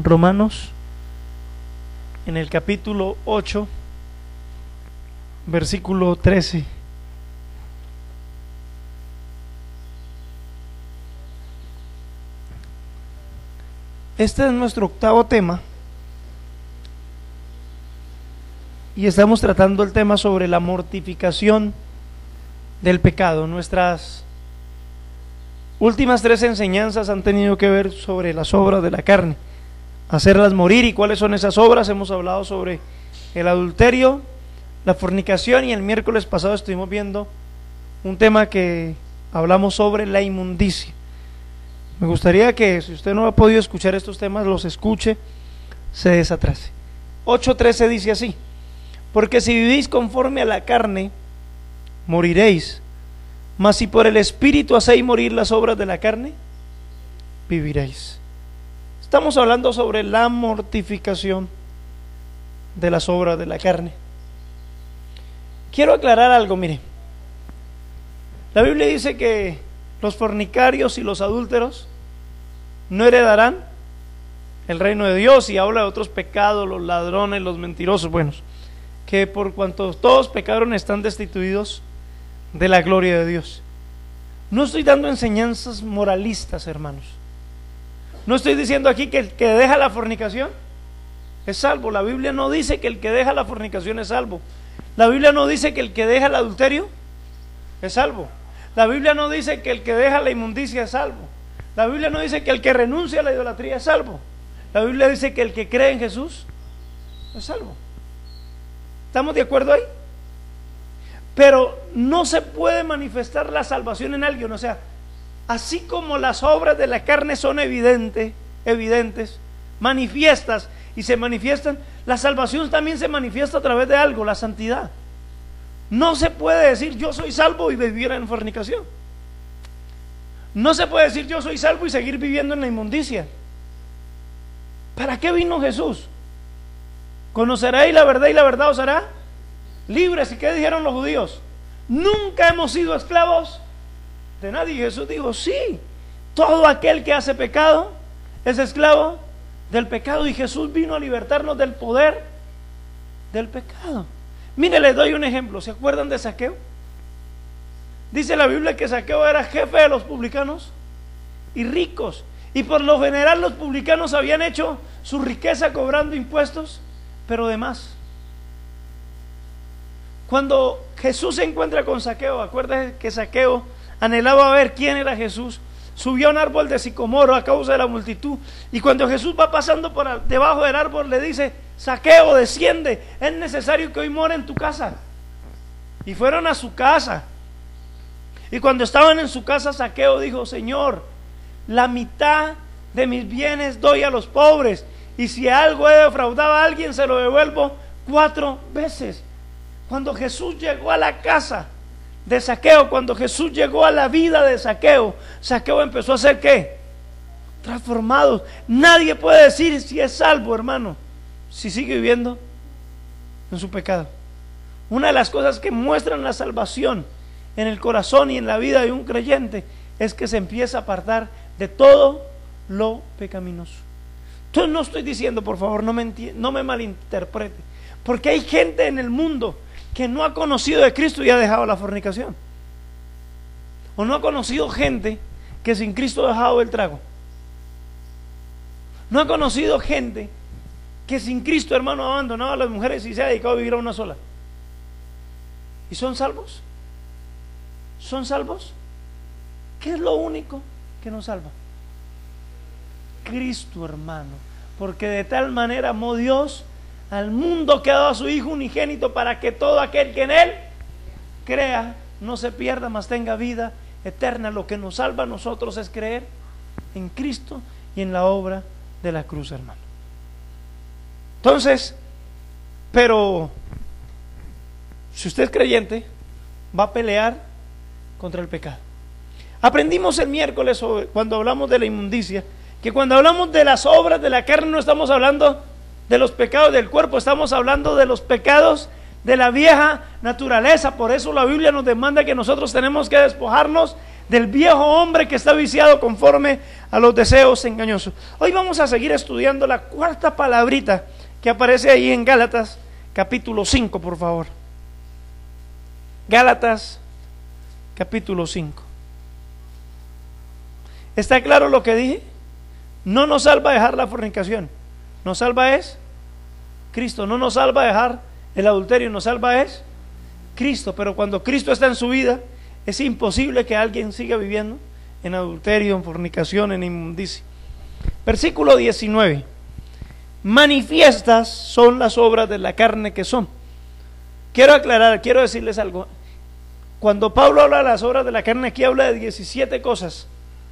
Romanos, en el capítulo 8, versículo 13. Este es nuestro octavo tema y estamos tratando el tema sobre la mortificación del pecado. Nuestras últimas 3 enseñanzas han tenido que ver sobre las obras de la carne, hacerlas morir. ¿Y cuáles son esas obras? Hemos hablado sobre el adulterio, la fornicación, y el miércoles pasado estuvimos viendo un tema que hablamos sobre la inmundicia. Me gustaría que, si usted no ha podido escuchar estos temas, los escuche, se desatrase. 8:13 dice así: porque si vivís conforme a la carne, moriréis, mas si por el Espíritu hacéis morir las obras de la carne, viviréis. Estamos hablando sobre la mortificación de las obras de la carne. Quiero aclarar algo, mire. La Biblia dice que los fornicarios y los adúlteros no heredarán el reino de Dios, y habla de otros pecados, los ladrones, los mentirosos, buenos, que por cuanto todos pecaron están destituidos de la gloria de Dios. No estoy dando enseñanzas moralistas, hermanos. No estoy diciendo aquí que el que deja la fornicación es salvo. La Biblia no dice que el que deja la fornicación es salvo. La Biblia no dice que el que deja el adulterio es salvo. La Biblia no dice que el que deja la inmundicia es salvo. La Biblia no dice que el que renuncia a la idolatría es salvo. La Biblia dice que el que cree en Jesús es salvo. ¿Estamos de acuerdo ahí? Pero no se puede manifestar la salvación en alguien. O sea, así como las obras de la carne son evidentes, manifiestas y se manifiestan, la salvación también se manifiesta a través de algo, la santidad. No se puede decir yo soy salvo y vivir en fornicación. No se puede decir yo soy salvo y seguir viviendo en la inmundicia. ¿Para qué vino Jesús? Conoceréis la verdad y la verdad os hará libres. ¿Y qué dijeron los judíos? Nunca hemos sido esclavos de nadie. Y Jesús dijo, sí, todo aquel que hace pecado es esclavo del pecado, y Jesús vino a libertarnos del poder del pecado. Mire, les doy un ejemplo. ¿Se acuerdan de Zaqueo? Dice la Biblia que Zaqueo era jefe de los publicanos y ricos, y por lo general los publicanos habían hecho su riqueza cobrando impuestos, pero de más. Cuando Jesús se encuentra con Zaqueo, acuérdate que Zaqueo anhelaba ver quién era Jesús. Subió a un árbol de sicomoro a causa de la multitud, y cuando Jesús va pasando por debajo del árbol le dice: Zaqueo, desciende, es necesario que hoy more en tu casa. Y fueron a su casa, y cuando estaban en su casa, Zaqueo dijo: Señor, la mitad de mis bienes doy a los pobres, y si algo he defraudado a alguien se lo devuelvo 4 veces. Cuando Jesús llegó a la casa de Zaqueo, cuando Jesús llegó a la vida de Zaqueo, Zaqueo empezó a ser ¿qué? Transformado. Nadie puede decir si es salvo, hermano, si sigue viviendo en su pecado. Una de las cosas que muestran la salvación en el corazón y en la vida de un creyente es que se empieza a apartar de todo lo pecaminoso. Entonces no estoy diciendo, por favor, no me malinterprete, porque hay gente en el mundo que no ha conocido de Cristo y ha dejado la fornicación, o no ha conocido gente que sin Cristo ha dejado el trago. No ha conocido gente que sin Cristo, hermano, ha abandonado a las mujeres y se ha dedicado a vivir a una sola. ¿Y son salvos? ¿Son salvos? ¿Qué es lo único que nos salva? Cristo, hermano. Porque de tal manera amó Dios al mundo que ha dado a su Hijo unigénito, para que todo aquel que en Él crea no se pierda, mas tenga vida eterna. Lo que nos salva a nosotros es creer en Cristo y en la obra de la cruz, hermano. Entonces, pero si usted es creyente, va a pelear contra el pecado. Aprendimos el miércoles cuando hablamos de la inmundicia, que cuando hablamos de las obras de la carne no estamos hablando de los pecados del cuerpo, estamos hablando de los pecados de la vieja naturaleza. Por eso la Biblia nos demanda que nosotros tenemos que despojarnos del viejo hombre que está viciado conforme a los deseos engañosos. Hoy vamos a seguir estudiando la cuarta palabrita que aparece ahí en Gálatas capítulo 5, por favor. Gálatas capítulo 5. ¿Está claro lo que dije? No nos salva dejar la fornicación, nos salva es Cristo. No nos salva dejar el adulterio, nos salva es Cristo. Pero cuando Cristo está en su vida, es imposible que alguien siga viviendo en adulterio, en fornicación, en inmundicia. Versículo 19. Manifiestas son las obras de la carne que son. Quiero aclarar, quiero decirles algo. Cuando Pablo habla de las obras de la carne, aquí habla de 17 cosas,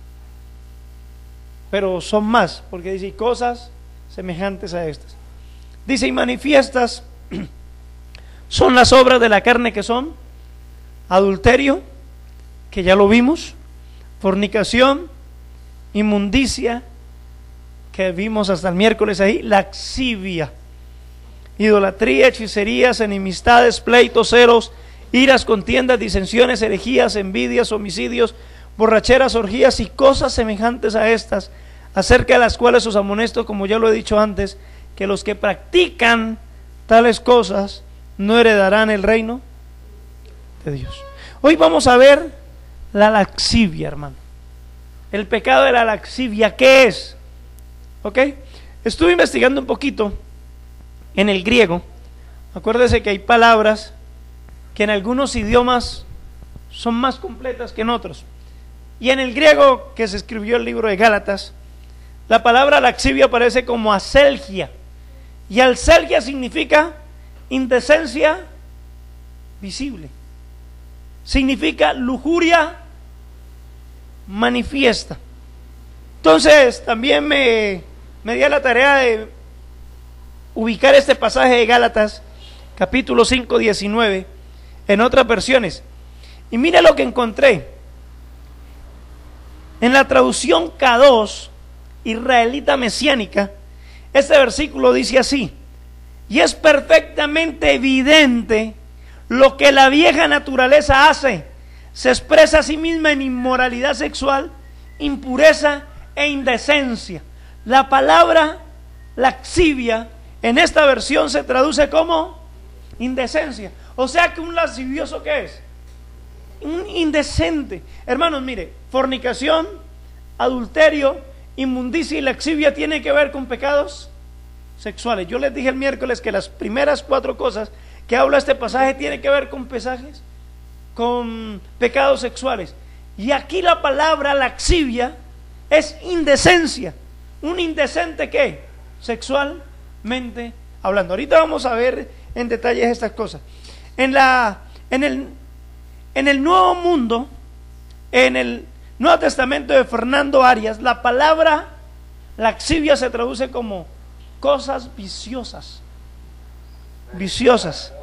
pero son más, porque dice cosas semejantes a estas. Dice, y manifiestas son las obras de la carne que son adulterio, que ya lo vimos, fornicación, inmundicia, que vimos hasta el miércoles ahí, lascivia, idolatría, hechicerías, enemistades, pleitos, celos, iras, contiendas, disensiones, herejías, envidias, homicidios, borracheras, orgías y cosas semejantes a estas, acerca de las cuales os amonesto, como ya lo he dicho antes, que los que practican tales cosas no heredarán el reino de Dios. Hoy vamos a ver la lascivia, hermano. El pecado de la lascivia, ¿qué es? ¿Ok? Estuve investigando un poquito en el griego. Acuérdese que hay palabras que en algunos idiomas son más completas que en otros. Y en el griego que se escribió el libro de Gálatas, la palabra lascivia aparece como aselgia. Y aselgia significa indecencia visible. Significa lujuria manifiesta. Entonces también me di a la tarea de ubicar este pasaje de Gálatas capítulo 5, 19 en otras versiones. Y mira lo que encontré. En la traducción K2 israelita mesiánica, este versículo dice así: y es perfectamente evidente lo que la vieja naturaleza hace, se expresa a sí misma en inmoralidad sexual, impureza e indecencia. La palabra lascivia en esta versión se traduce como indecencia. O sea que un lascivioso, ¿qué es? Un indecente. Hermanos, mire, fornicación, adulterio, inmundicia y lascivia tiene que ver con pecados sexuales. Yo les dije el miércoles que las primeras 4 cosas que habla este pasaje tienen que ver con pesajes, con pecados sexuales. Y aquí la palabra lascivia es indecencia. ¿Un indecente qué? Sexualmente hablando. Ahorita vamos a ver en detalles estas cosas. En el Nuevo Mundo, en el Nuevo Testamento de Fernando Arias, la palabra lascivia se traduce como cosas viciosas. Viciosas.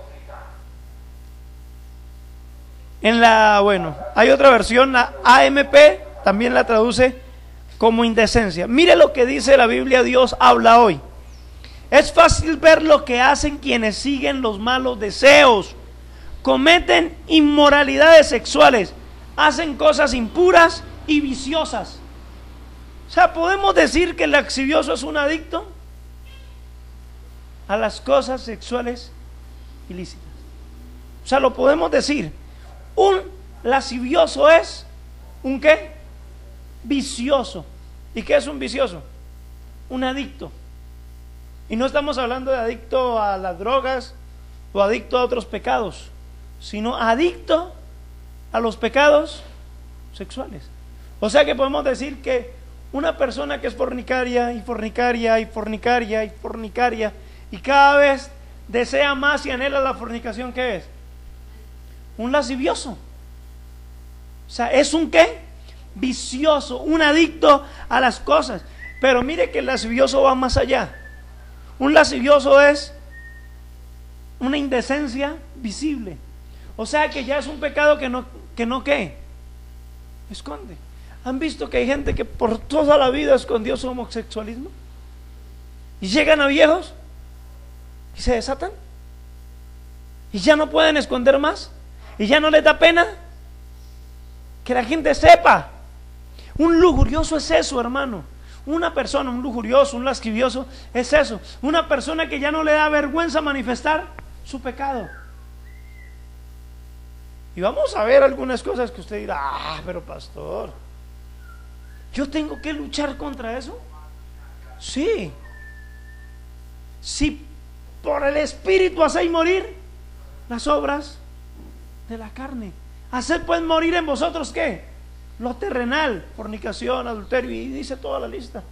Hay otra versión, la AMP también la traduce como indecencia. Mire lo que dice la Biblia, Dios habla hoy. Es fácil ver lo que hacen quienes siguen los malos deseos, cometen inmoralidades sexuales, hacen cosas impuras y viciosas. O sea, podemos decir que el lascivioso es un adicto a las cosas sexuales ilícitas. O sea, lo podemos decir. Un lascivioso es un ¿qué? Vicioso. ¿Y qué es un vicioso? Un adicto. Y no estamos hablando de adicto a las drogas o adicto a otros pecados, sino adicto a los pecados sexuales. O sea que podemos decir que una persona que es fornicaria y fornicaria y fornicaria y fornicaria y cada vez desea más y anhela la fornicación, ¿qué es? Un lascivioso. O sea, es un ¿qué? Vicioso, un adicto a las cosas. Pero mire que el lascivioso va más allá. Un lascivioso es una indecencia visible. O sea que ya es un pecado que no ¿qué? Esconde. ¿Han visto que hay gente que por toda la vida escondió su homosexualismo? Y llegan a viejos y se desatan. Y ya no pueden esconder más. Y ya no les da pena. Que la gente sepa. Un lujurioso es eso, hermano. Una persona, un lujurioso, un lascivioso, es eso. Una persona que ya no le da vergüenza manifestar su pecado. Y vamos a ver algunas cosas que usted dirá, pero pastor, ¿yo tengo que luchar contra eso? Sí. Si por el Espíritu hacéis morir las obras de la carne, haced pues morir en vosotros, ¿qué? Lo terrenal, fornicación, adulterio, y dice toda la lista.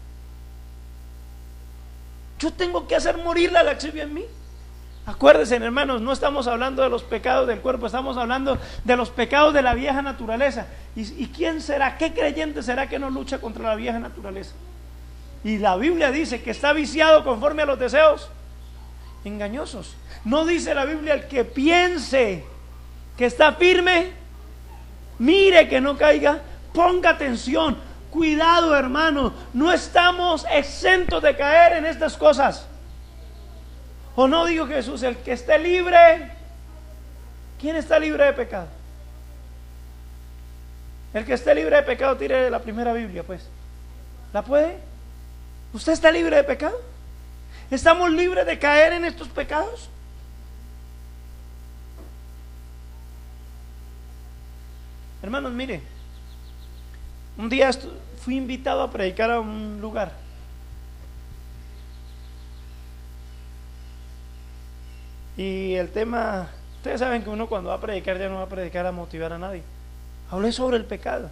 Yo tengo que hacer morir la lascivia en mí. Acuérdense, hermanos, no estamos hablando de los pecados del cuerpo, estamos hablando de los pecados de la vieja naturaleza. ¿Y quién será? ¿Qué creyente será que no lucha contra la vieja naturaleza? Y la Biblia dice que está viciado conforme a los deseos engañosos. No dice la Biblia: el que piense que está firme, mire que no caiga. Ponga atención, cuidado, hermano, no estamos exentos de caer en estas cosas. ¿O no dijo Jesús, el que esté libre? ¿Quién está libre de pecado? El que esté libre de pecado, tire la primera Biblia, pues. ¿La puede? ¿Usted está libre de pecado? ¿Estamos libres de caer en estos pecados? Hermanos, mire, un día fui invitado a predicar a un lugar. Y el tema, ustedes saben que uno cuando va a predicar ya no va a predicar a motivar a nadie. Hablé sobre el pecado.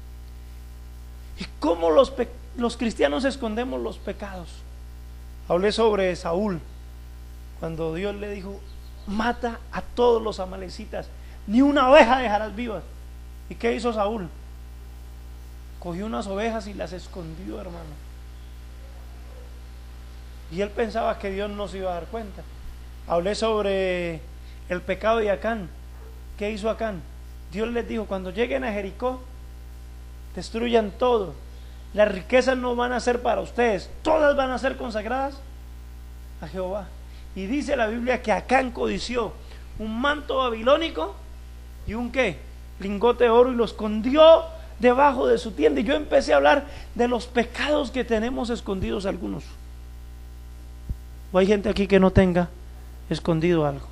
Y cómo los cristianos escondemos los pecados. Hablé sobre Saúl, cuando Dios le dijo: mata a todos los amalecitas, ni una oveja dejarás viva. ¿Y qué hizo Saúl? Cogió unas ovejas y las escondió, hermano. Y él pensaba que Dios no se iba a dar cuenta. Hablé sobre el pecado de Acán. ¿Qué hizo Acán? Dios les dijo: cuando lleguen a Jericó, destruyan todo. Las riquezas no van a ser para ustedes, todas van a ser consagradas a Jehová. Y dice la Biblia que Acán codició un manto babilónico y un ¿qué? Lingote de oro, y lo escondió debajo de su tienda. Y yo empecé a hablar de los pecados que tenemos escondidos algunos. ¿O hay gente aquí que no tenga escondido algo?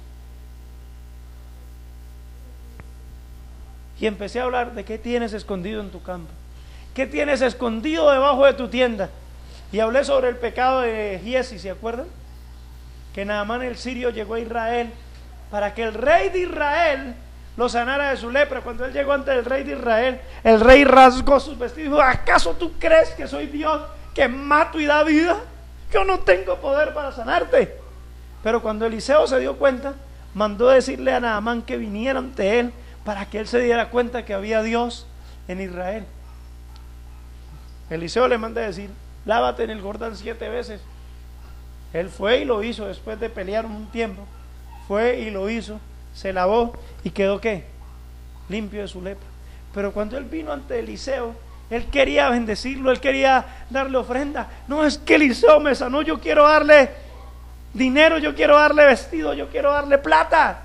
Y empecé a hablar de qué tienes escondido en tu campo, qué tienes escondido debajo de tu tienda. Y hablé sobre el pecado de Giezi, ¿se acuerdan? Que Naamán el sirio llegó a Israel para que el rey de Israel lo sanara de su lepra. Cuando él llegó ante el rey de Israel, el rey rasgó sus vestidos y dijo: ¿acaso tú crees que soy Dios, que mato y da vida? Yo no tengo poder para sanarte. Pero cuando Eliseo se dio cuenta, mandó decirle a Naamán que viniera ante él, para que él se diera cuenta que había Dios en Israel. Eliseo le manda a decir: lávate en el Jordán 7 veces. Él fue y lo hizo. Después de pelear un tiempo, fue y lo hizo, se lavó y quedó ¿qué? Limpio de su lepra. Pero cuando él vino ante Eliseo, él quería bendecirlo, él quería darle ofrenda. No, es que Eliseo me sanó, yo quiero darle dinero, yo quiero darle vestido, yo quiero darle plata.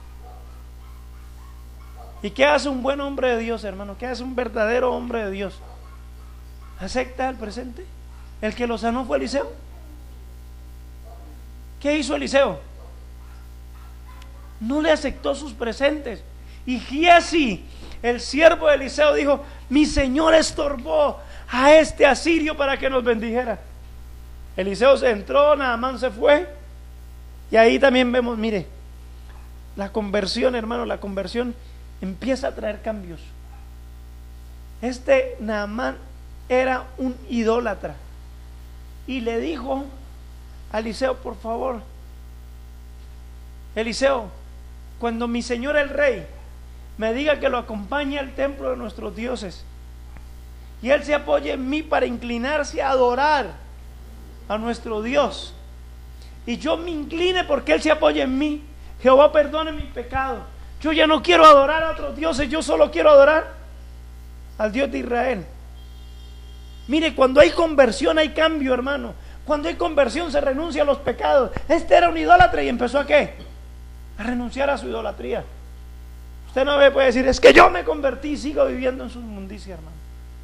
¿Y qué hace un buen hombre de Dios, hermano? ¿Qué hace un verdadero hombre de Dios? ¿Acepta el presente? ¿El que lo sanó fue Eliseo? ¿Qué hizo Eliseo? No le aceptó sus presentes. Y Giezi, el siervo de Eliseo, dijo: mi señor estorbó a este asirio para que nos bendijera. Eliseo se entró, Naamán se fue. Y ahí también vemos, mire, la conversión, hermano, la conversión empieza a traer cambios. Este Naamán era un idólatra y le dijo a Eliseo: por favor, Eliseo, cuando mi señor el rey me diga que lo acompañe al templo de nuestros dioses y él se apoye en mí para inclinarse a adorar a nuestro Dios, y yo me incline porque él se apoye en mí, Jehová perdone mi pecado. Yo ya no quiero adorar a otros dioses, yo solo quiero adorar al Dios de Israel. Mire, cuando hay conversión hay cambio, hermano. Cuando hay conversión se renuncia a los pecados. Este era un idólatra y empezó a ¿qué? A renunciar a su idolatría. Usted no me puede decir, es que yo me convertí y sigo viviendo en su inmundicia, hermano.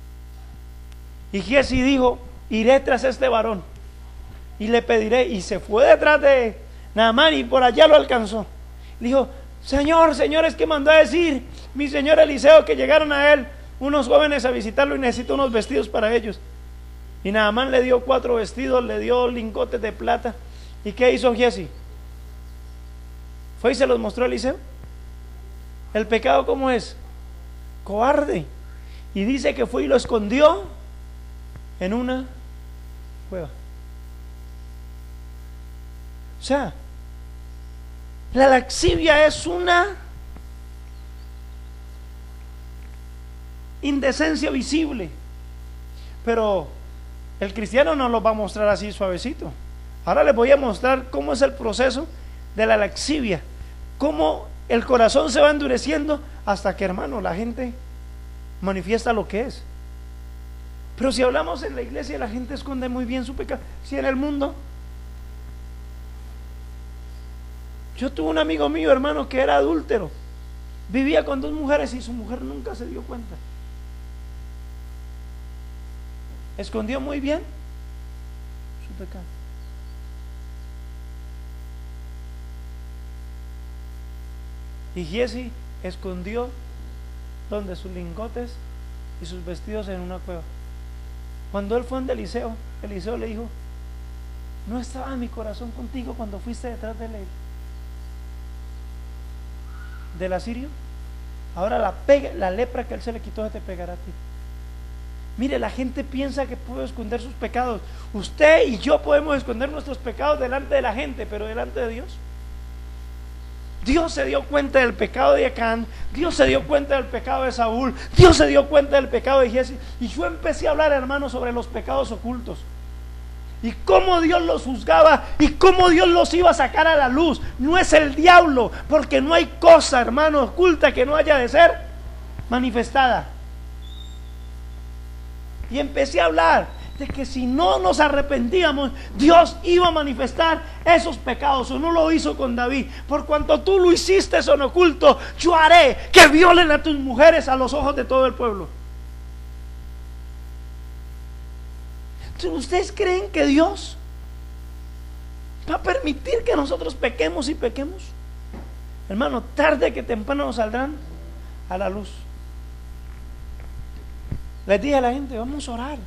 Y Giesi dijo, iré tras este varón y le pediré, y se fue detrás de Naamán y por allá lo alcanzó. Le dijo, Señor, es que mandó a decir mi señor Eliseo que llegaron a él unos jóvenes a visitarlo y necesito unos vestidos para ellos. Y Naamán le dio 4 vestidos, le dio lingotes de plata. ¿Y qué hizo Giesi? Fue y se los mostró a Eliseo. El pecado, ¿cómo es? Cobarde. Y dice que fue y lo escondió en una cueva. O sea, la lascivia es una indecencia visible, pero el cristiano no lo va a mostrar así suavecito. Ahora les voy a mostrar cómo es el proceso de la lascivia, cómo el corazón se va endureciendo hasta que, hermano, la gente manifiesta lo que es. Pero si hablamos en la iglesia, la gente esconde muy bien su pecado. Si en el mundo, yo tuve un amigo mío, hermano, que era adúltero, vivía con 2 mujeres y su mujer nunca se dio cuenta. Escondió muy bien su pecado. Y Giesi escondió donde sus lingotes y sus vestidos en una cueva. Cuando él fue donde Eliseo, Eliseo le dijo, ¿no estaba mi corazón contigo cuando fuiste detrás del asirio? Ahora la lepra que él se le quitó se te pegará a ti. Mire, la gente piensa que puede esconder sus pecados. Usted y yo podemos esconder nuestros pecados delante de la gente, pero delante de Dios. Dios se dio cuenta del pecado de Acán, Dios se dio cuenta del pecado de Saúl, Dios se dio cuenta del pecado de Giesi. Y yo empecé a hablar, hermano, sobre los pecados ocultos y cómo Dios los juzgaba y cómo Dios los iba a sacar a la luz. No es el diablo, porque no hay cosa, hermano, oculta que no haya de ser manifestada. Y empecé a hablar de que si no nos arrepentíamos, Dios iba a manifestar esos pecados. O no lo hizo con David: por cuanto tú lo hiciste en oculto, yo haré que violen a tus mujeres a los ojos de todo el pueblo. ¿Ustedes creen que Dios va a permitir que nosotros pequemos y pequemos? Hermano, tarde que temprano nos saldrán a la luz. Les dije a la gente, vamos a orar.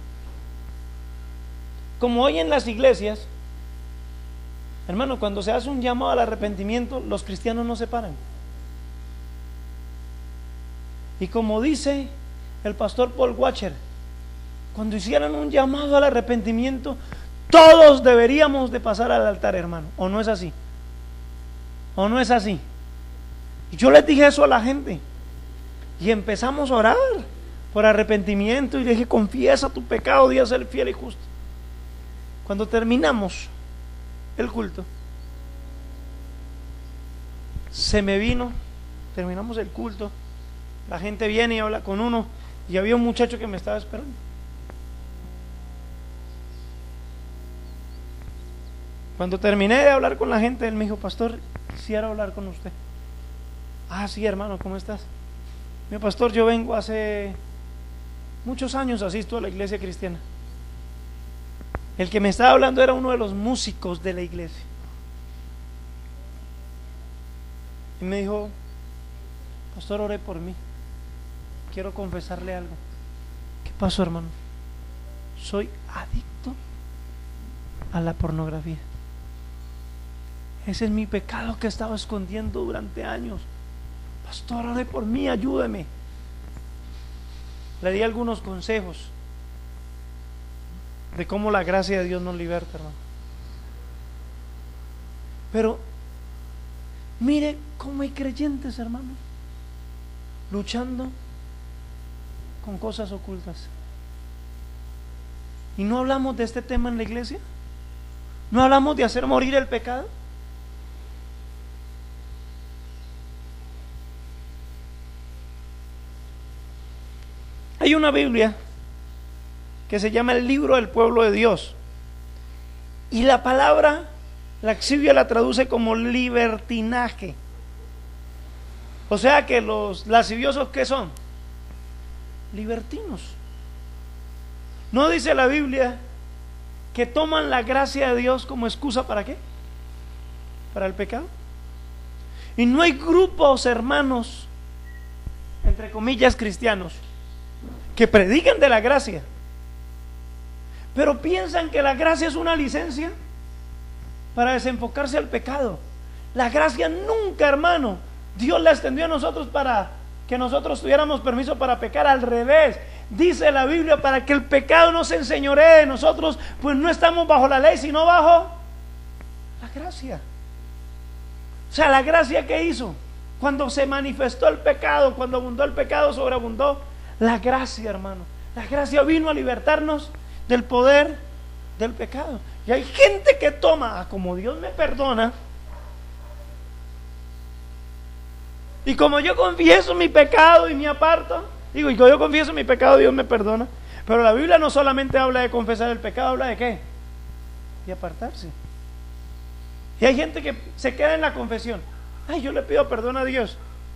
Como hoy en las iglesias, hermano, cuando se hace un llamado al arrepentimiento, los cristianos no se paran. Y como dice el pastor Paul Washer, cuando hicieran un llamado al arrepentimiento, todos deberíamos de pasar al altar, hermano. ¿O no es así? ¿O no es así? Y yo les dije eso a la gente y empezamos a orar por arrepentimiento y le dije, confiesa tu pecado, Dios es fiel y justo. Cuando terminamos el culto, se me vino, terminamos el culto, la gente viene y habla con uno, y había un muchacho que me estaba esperando. Cuando terminé de hablar con la gente, él me dijo, pastor, quisiera hablar con usted. Ah, sí, hermano, ¿cómo estás? Mi pastor, yo vengo hace muchos años, asisto a la iglesia cristiana. El que me estaba hablando era uno de los músicos de la iglesia. Y me dijo, pastor, oré por mí, quiero confesarle algo. ¿Qué pasó, hermano? Soy adicto a la pornografía. Ese es mi pecado que he estado escondiendo durante años. Pastor, oré por mí, ayúdeme. Le di algunos consejos de cómo la gracia de Dios nos liberta, hermano. Pero mire cómo hay creyentes, hermano, luchando con cosas ocultas. Y no hablamos de este tema en la iglesia. No hablamos de hacer morir el pecado. Hay una Biblia que se llama el libro del pueblo de Dios, y la palabra lascivia la traduce como libertinaje. O sea que los lasciviosos, ¿qué son? Libertinos. ¿No dice la Biblia que toman la gracia de Dios como excusa para qué? Para el pecado. Y no hay grupos, hermanos, entre comillas cristianos, que predican de la gracia, pero piensan que la gracia es una licencia para desenfocarse al pecado. La gracia nunca, hermano, Dios la extendió a nosotros para que nosotros tuviéramos permiso para pecar. Al revés, dice la Biblia, para que el pecado no se enseñoree de nosotros, pues no estamos bajo la ley, sino bajo la gracia. O sea, la gracia que hizo cuando se manifestó el pecado, cuando abundó el pecado, sobreabundó la gracia, hermano. La gracia vino a libertarnos del poder del pecado. Y hay gente que toma, como Dios me perdona, y como yo confieso mi pecado y me aparto, digo, y como yo confieso mi pecado, Dios me perdona. Pero la Biblia no solamente habla de confesar el pecado, habla de ¿qué? De apartarse. Y hay gente que se queda en la confesión. Ay, yo le pido perdón a Dios.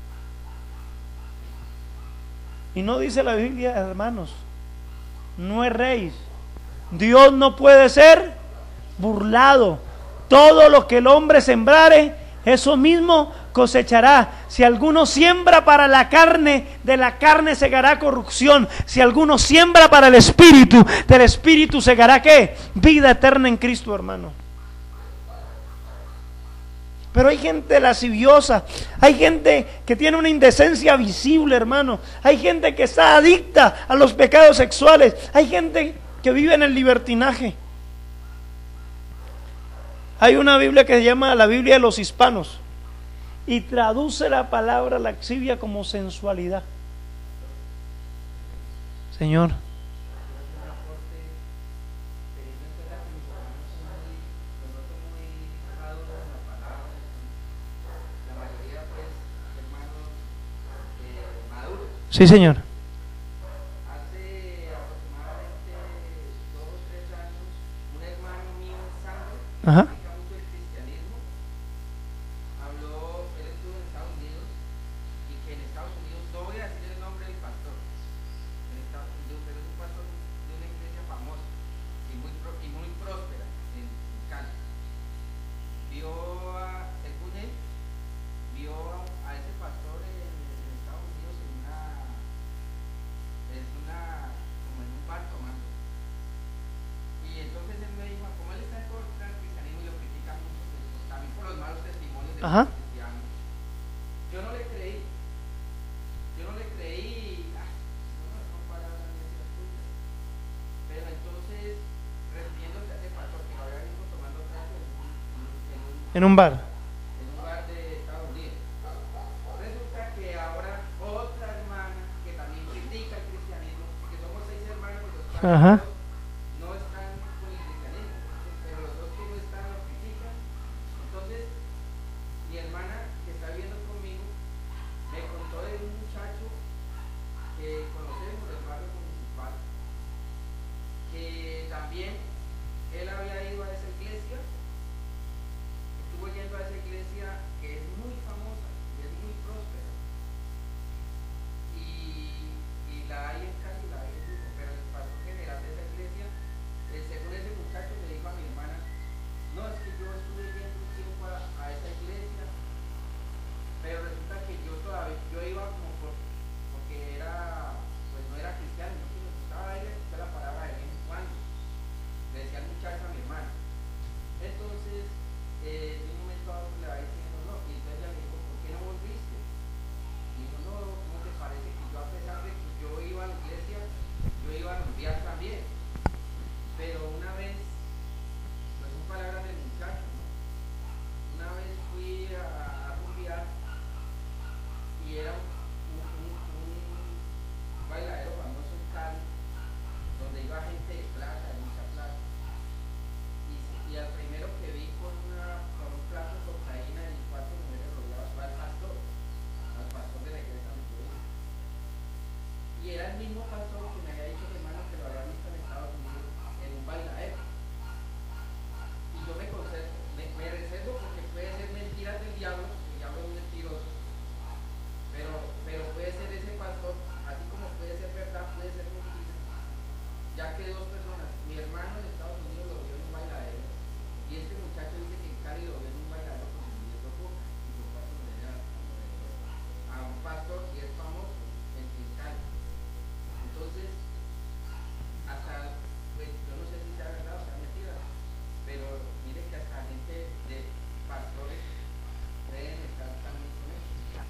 Y no dice la Biblia, hermanos, no erréis. Dios no puede ser burlado. Todo lo que el hombre sembrare, eso mismo cosechará. Si alguno siembra para la carne, de la carne segará corrupción. Si alguno siembra para el espíritu, del espíritu segará ¿qué? Vida eterna en Cristo, hermano. Pero hay gente lasciviosa, hay gente que tiene una indecencia visible, hermano. Hay gente que está adicta a los pecados sexuales. Hay gente que vive en el libertinaje. Hay una Biblia que se llama la Biblia de los Hispanos y traduce la palabra laxivia como sensualidad. Señor. Sí, señor. Hace aproximadamente 2 o 3 años, un hermano mío en sangre, que Ajá. practica mucho el cristianismo, habló, él estuvo en Estados Unidos, y que en Estados Unidos, no voy a decir el nombre del pastor, en Estados Unidos, pero es un pastor de una iglesia famosa y muy próspera en Cali. Según él, vio a ese pastor en Estados Unidos como en un bar tomando. Y entonces él me dijo, como él está en contra del cristianismo y lo critica mucho, pues, también por los malos testimonios de los cristianos, yo no le creí. No son palabras necias tuyas. Pero entonces, refiriéndose a ese pastor que lo había visto tomando trago En un bar. de Estados Unidos, resulta que ahora otra hermana que también critica el cristianismo, porque somos 6 hermanos, los Ajá. no están con el cristianismo, pero los 2 que no están lo critican. Entonces, mi hermana que está viviendo conmigo me contó de un muchacho que conocemos del barrio municipal, que también él había ido a esa iglesia, estuvo yendo a esa iglesia que es muy famosa y es muy próspera, y la hay en Cali, la hay en Lugo, pero el pastor general de esa iglesia, según ese muchacho, le dijo a mi hermana, no, es que yo estuve yendo un tiempo a esa iglesia, pero resulta que yo iba como porque era, pues no era cristiano, yo me gustaba ir a escuchar la palabra de vez en cuando, le decía al muchacho a mi hermana. Entonces, de un momento a otro le va diciendo no, y entonces ella le dijo, ¿por qué no volviste? Y dijo, no, ¿cómo te parece que yo, a pesar de que yo iba a la iglesia, yo iba a rumbear también? Pero una vez, pues son palabras del muchacho, ¿no? Una vez fui a rumbear y era un bailadero famoso en Cali, donde iba gente de plata, de mucha plata. Y al primero que vi con un plato de cocaína y 4 mujeres rodeadas fue al pastor de la iglesia metodista. Y era el mismo pastor que me había dicho mi hermano que lo había visto en Estados Unidos en un bailadero. Y yo me reservo porque puede ser mentiras del diablo, porque el diablo es un mentiroso.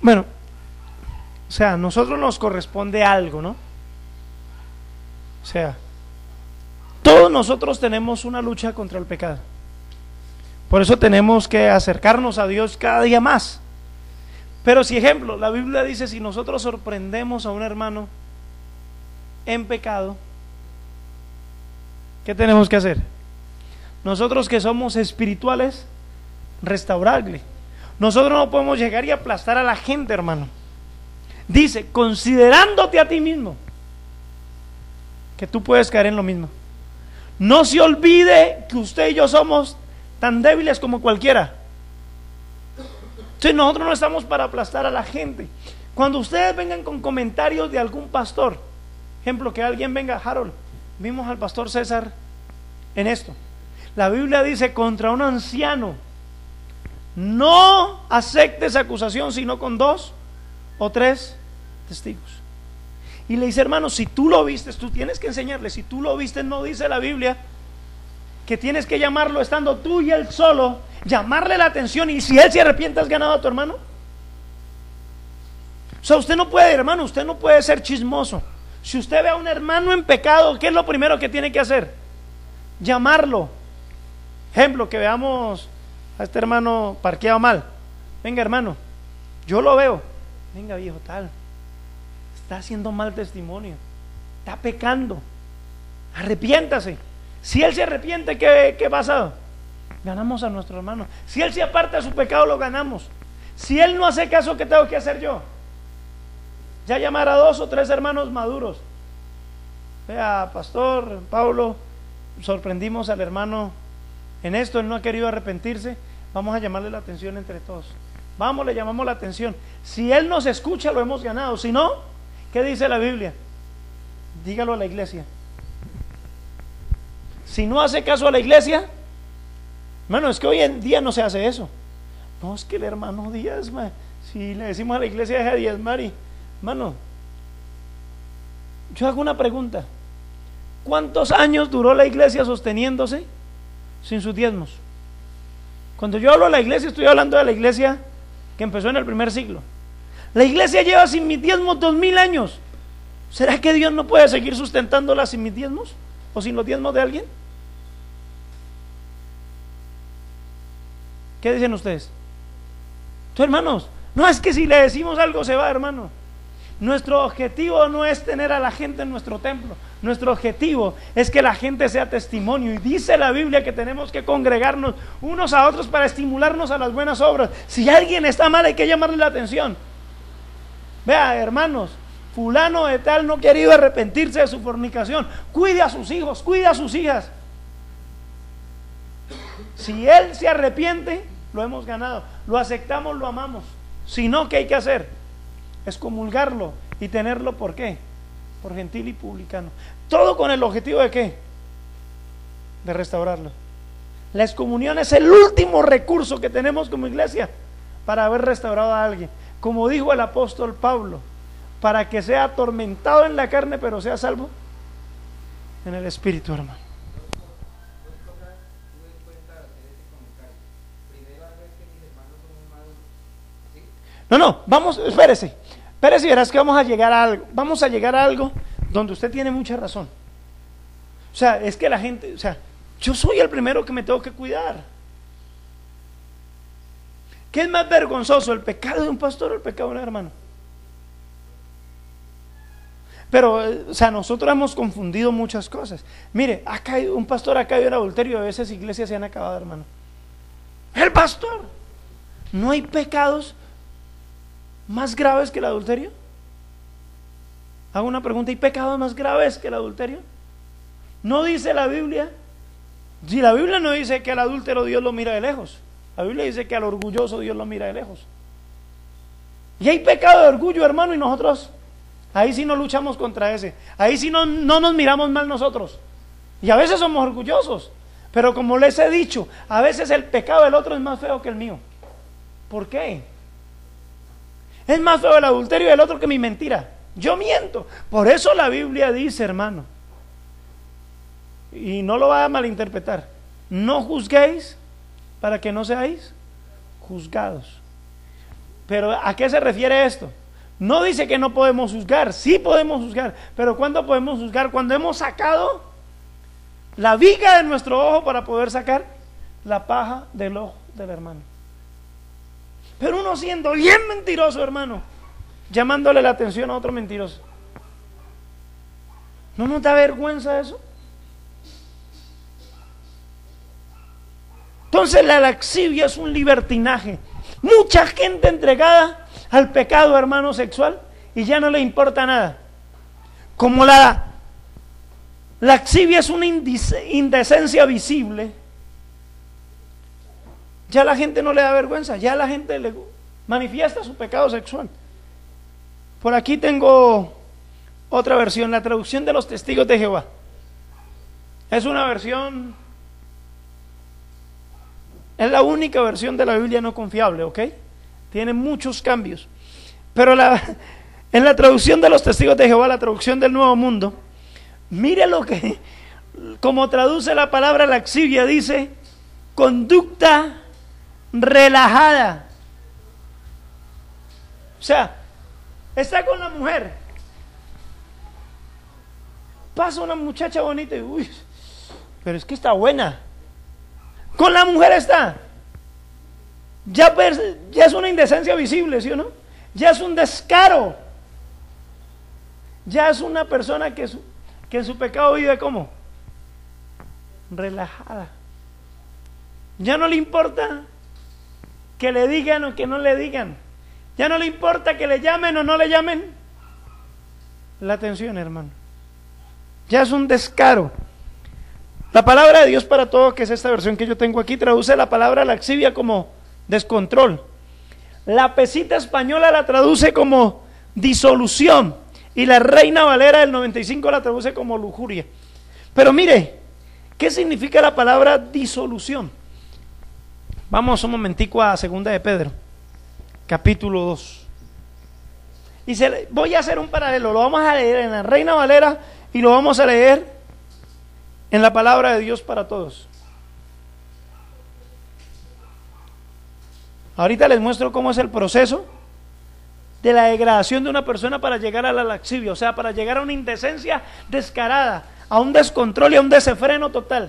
Bueno, o sea, a nosotros nos corresponde algo, ¿no? O sea, todos nosotros tenemos una lucha contra el pecado. Por eso tenemos que acercarnos a Dios cada día más. Pero si, ejemplo, la Biblia dice, si nosotros sorprendemos a un hermano en pecado, ¿qué tenemos que hacer? Nosotros que somos espirituales, restaurarle. Nosotros no podemos llegar y aplastar a la gente, hermano. Dice, considerándote a ti mismo, que tú puedes caer en lo mismo. No se olvide que usted y yo somos tan débiles como cualquiera. Entonces nosotros no estamos para aplastar a la gente. Cuando ustedes vengan con comentarios de algún pastor, ejemplo, que alguien venga, Harold, vimos al pastor César en esto. La Biblia dice, contra un anciano no aceptes acusación sino con 2 o 3 testigos. Y le dice, hermano, si tú lo viste, tú tienes que enseñarle. Si tú lo viste, no dice la Biblia que tienes que llamarlo estando tú y él solo, llamarle la atención, y si él se arrepiente, ¿has ganado a tu hermano? O sea, usted no puede, hermano, usted no puede ser chismoso. Si usted ve a un hermano en pecado, ¿qué es lo primero que tiene que hacer? Llamarlo. Ejemplo, que veamos a este hermano parqueado mal. Venga, hermano, yo lo veo. Venga, viejo, tal, está haciendo mal testimonio, está pecando, arrepiéntase. Si él se arrepiente, ¿qué pasa? Ganamos a nuestro hermano. Si él se aparta de su pecado, lo ganamos. Si él no hace caso, ¿qué tengo que hacer yo? Ya llamar a 2 o 3 hermanos maduros. Vea, pastor Pablo, sorprendimos al hermano en esto, él no ha querido arrepentirse, vamos a llamarle la atención entre todos. Vamos, le llamamos la atención. Si él nos escucha, lo hemos ganado. Si no, ¿qué dice la Biblia? Dígalo a la iglesia. Si no hace caso a la iglesia, hermano, es que hoy en día no se hace eso. No, es que el hermano diezma. Si le decimos a la iglesia deja de diezmar, y hermano, yo hago una pregunta. ¿Cuántos años duró la iglesia sosteniéndose sin sus diezmos? Cuando yo hablo de la iglesia, estoy hablando de la iglesia que empezó en el primer siglo. La iglesia lleva sin mis diezmos 2000 años. ¿Será que Dios no puede seguir sustentándola sin mis diezmos? ¿O sin los diezmos de alguien? ¿Qué dicen ustedes? Entonces, hermanos, no es que si le decimos algo se va, hermano. Nuestro objetivo no es tener a la gente en nuestro templo. Nuestro objetivo es que la gente sea testimonio. Y dice la Biblia que tenemos que congregarnos unos a otros para estimularnos a las buenas obras. Si alguien está mal, hay que llamarle la atención. Vea, hermanos, fulano de tal no ha querido arrepentirse de su fornicación. Cuide a sus hijos, cuide a sus hijas. Si él se arrepiente, lo hemos ganado. Lo aceptamos, lo amamos. Si no, ¿qué hay que hacer? Excomulgarlo y tenerlo, ¿por qué? Por gentil y publicano. Todo con el objetivo de ¿qué? De restaurarlo. La excomunión es el último recurso que tenemos como iglesia para haber restaurado a alguien. Como dijo el apóstol Pablo, para que sea atormentado en la carne, pero sea salvo en el espíritu, hermano. No, vamos, espérese, verás que vamos a llegar a algo donde usted tiene mucha razón. O sea, es que la gente, o sea, yo soy el primero que me tengo que cuidar. ¿Qué es más vergonzoso, el pecado de un pastor o el pecado de un hermano? Pero, o sea, nosotros hemos confundido muchas cosas. Mire, un pastor ha caído en adulterio, a veces iglesias se han acabado, hermano. El pastor, ¿no hay pecados más graves que el adulterio? Hago una pregunta, ¿hay pecados más graves que el adulterio? ¿No dice la Biblia? Si la Biblia no dice que al adúltero Dios lo mira de lejos, la Biblia dice que al orgulloso Dios lo mira de lejos. Y hay pecado de orgullo, hermano, y nosotros ahí sí no luchamos contra ese. Ahí sí no nos miramos mal nosotros. Y a veces somos orgullosos, pero como les he dicho, a veces el pecado del otro es más feo que el mío. ¿Por qué? Es más feo el adulterio del otro que mi mentira. Yo miento. Por eso la Biblia dice, hermano, y no lo va a malinterpretar, no juzguéis para que no seáis juzgados. Pero ¿a qué se refiere esto? No dice que no podemos juzgar, sí podemos juzgar, pero ¿cuándo podemos juzgar? Cuando hemos sacado la viga de nuestro ojo para poder sacar la paja del ojo del hermano. Pero uno siendo bien mentiroso, hermano, llamándole la atención a otro mentiroso. ¿No nos da vergüenza eso? Entonces la lascivia es un libertinaje. Mucha gente entregada al pecado, hermano, sexual, y ya no le importa nada. Como la lascivia es una indecencia visible, ya la gente no le da vergüenza, ya la gente le manifiesta su pecado sexual. Por aquí tengo otra versión, la traducción de los Testigos de Jehová. Es una versión, es la única versión de la Biblia no confiable, ¿ok? Tiene muchos cambios. Pero en la traducción de los Testigos de Jehová, la traducción del Nuevo Mundo, mire lo que, como traduce la palabra lascivia, dice conducta relajada. O sea, está con la mujer, pasa una muchacha bonita y uy, pero es que está buena. Con la mujer está. Ya es una indecencia visible, ¿sí o no? Ya es un descaro. Ya es una persona que en su pecado vive como relajada. Ya no le importa que le digan o que no le digan. Ya no le importa que le llamen o no le llamen la atención, hermano. Ya es un descaro. La palabra de Dios para todo, que es esta versión que yo tengo aquí, traduce la palabra lascivia como descontrol. La Pesita Española la traduce como disolución y la Reina Valera del 95 la traduce como lujuria. Pero mire, ¿qué significa la palabra disolución? Vamos un momentico a 2 de Pedro, capítulo 2. Y voy a hacer un paralelo, lo vamos a leer en la Reina Valera y lo vamos a leer en la palabra de Dios para todos. Ahorita les muestro cómo es el proceso de la degradación de una persona para llegar a la lascivia, o sea, para llegar a una indecencia descarada, a un descontrol y a un desenfreno total.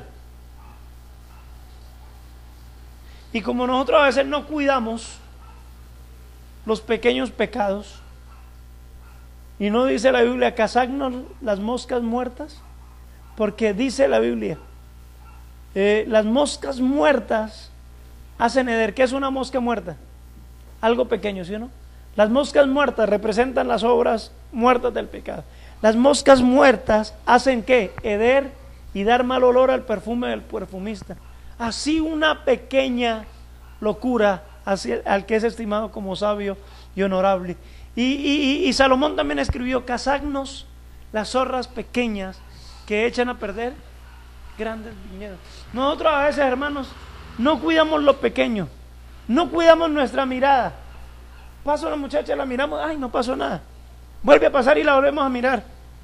Y como nosotros a veces no cuidamos los pequeños pecados, y no dice la Biblia, cazadnos las moscas muertas, porque dice la Biblia, las moscas muertas hacen heder. ¿Qué es una mosca muerta? Algo pequeño, ¿sí o no? Las moscas muertas representan las obras muertas del pecado. Las moscas muertas hacen ¿qué? Heder y dar mal olor al perfume del perfumista. Así una pequeña locura al que es estimado como sabio y honorable. Y Salomón también escribió, cazadnos las zorras pequeñas que echan a perder grandes viñedos. Nosotros a veces, hermanos, no cuidamos lo pequeño, no cuidamos nuestra mirada. Pasa una muchacha, la miramos, ay, no pasó nada. Vuelve a pasar y la volvemos a mirar.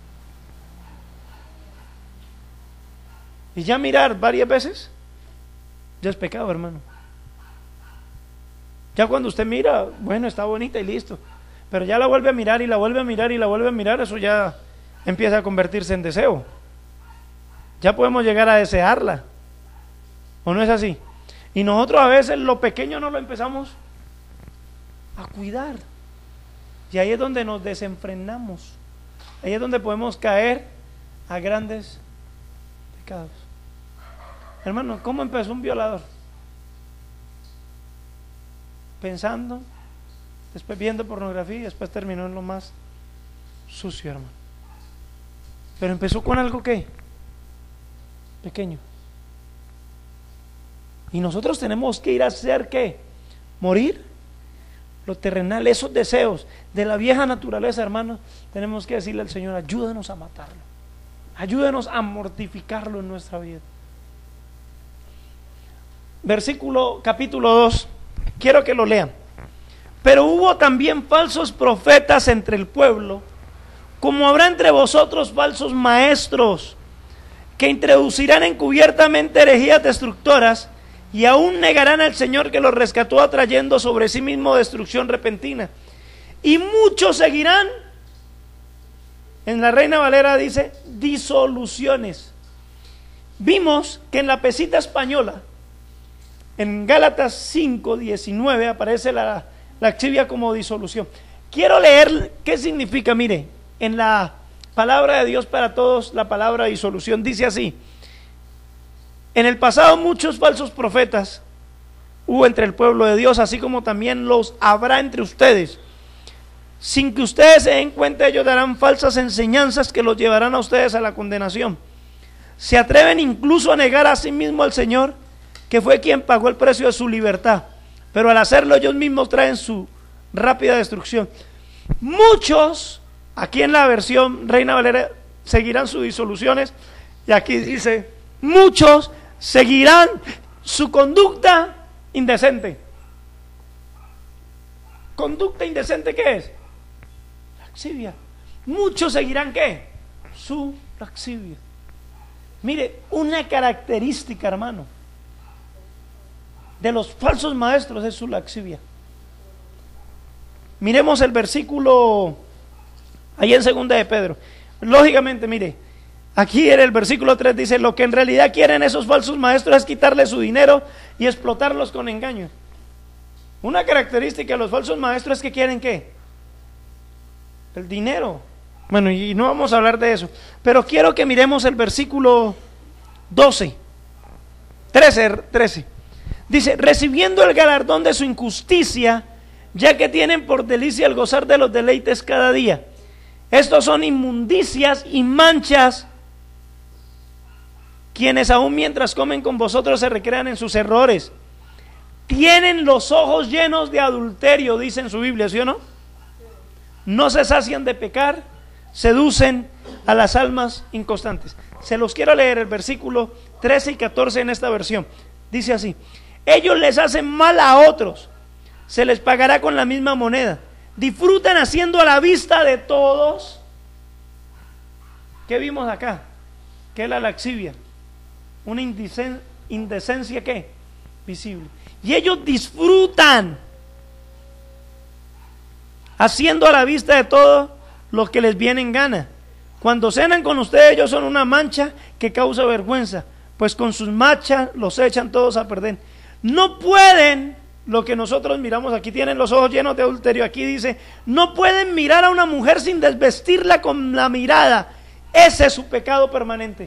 Y ya mirar varias veces, ya es pecado, hermano. Ya cuando usted mira, bueno, está bonita y listo. Pero ya la vuelve a mirar y la vuelve a mirar y la vuelve a mirar, eso ya empieza a convertirse en deseo. Ya podemos llegar a desearla. ¿O no es así? Y nosotros a veces lo pequeño no lo empezamos a cuidar. Y ahí es donde nos desenfrenamos. Ahí es donde podemos caer a grandes pecados. Hermano, ¿cómo empezó un violador? Pensando, después viendo pornografía y después terminó en lo más sucio, hermano. Pero empezó con algo que pequeño. Y nosotros tenemos que ir a hacer ¿qué? Morir lo terrenal, esos deseos de la vieja naturaleza, hermanos. Tenemos que decirle al Señor, ayúdanos a matarlo, ayúdanos a mortificarlo en nuestra vida. Capítulo 2, quiero que lo lean. Pero hubo también falsos profetas entre el pueblo, como habrá entre vosotros falsos maestros, que introducirán encubiertamente herejías destructoras, y aún negarán al Señor que los rescató, atrayendo sobre sí mismo destrucción repentina. Y muchos seguirán, en la Reina Valera dice, disoluciones. Vimos que en la pesita española, en Gálatas 5:19, aparece la laxivia como disolución. Quiero leer qué significa. Mire, en la palabra de Dios para todos, la palabra disolución dice así: en el pasado muchos falsos profetas hubo entre el pueblo de Dios, así como también los habrá entre ustedes. Sin que ustedes se den cuenta, ellos darán falsas enseñanzas que los llevarán a ustedes a la condenación. Se atreven incluso a negar a sí mismo al Señor, que fue quien pagó el precio de su libertad, pero al hacerlo ellos mismos traen su rápida destrucción. Muchos, aquí en la versión Reina Valera, seguirán sus disoluciones, y aquí dice, muchos seguirán su conducta indecente. ¿Conducta indecente qué es? Laxivia. Muchos seguirán ¿qué? Su laxivia. Mire, una característica, hermano, de los falsos maestros es su laxivia. Miremos el versículo ahí en 2 de Pedro. Lógicamente, mire, aquí en el versículo 3 dice: lo que en realidad quieren esos falsos maestros es quitarle su dinero y explotarlos con engaño. Una característica de los falsos maestros es que quieren ¿qué? El dinero. Bueno, y no vamos a hablar de eso, pero quiero que miremos el versículo 13. Dice: recibiendo el galardón de su injusticia, ya que tienen por delicia el gozar de los deleites cada día. Estos son inmundicias y manchas, quienes aún mientras comen con vosotros se recrean en sus errores. Tienen los ojos llenos de adulterio, dice en su Biblia, ¿sí o no? No se sacian de pecar, seducen a las almas inconstantes. Se los quiero leer, el versículo 13 y 14 en esta versión. Dice así: ellos les hacen mal a otros, se les pagará con la misma moneda. Disfrutan haciendo a la vista de todos. ¿Qué vimos acá? ¿Qué es la laxivia? Una indecencia ¿qué? Visible. Y ellos disfrutan haciendo a la vista de todos los que les viene en gana. Cuando cenan con ustedes, ellos son una mancha que causa vergüenza, pues con sus manchas los echan todos a perder. No pueden, lo que nosotros miramos aquí, tienen los ojos llenos de adulterio. Aquí dice: no pueden mirar a una mujer sin desvestirla con la mirada. Ese es su pecado permanente.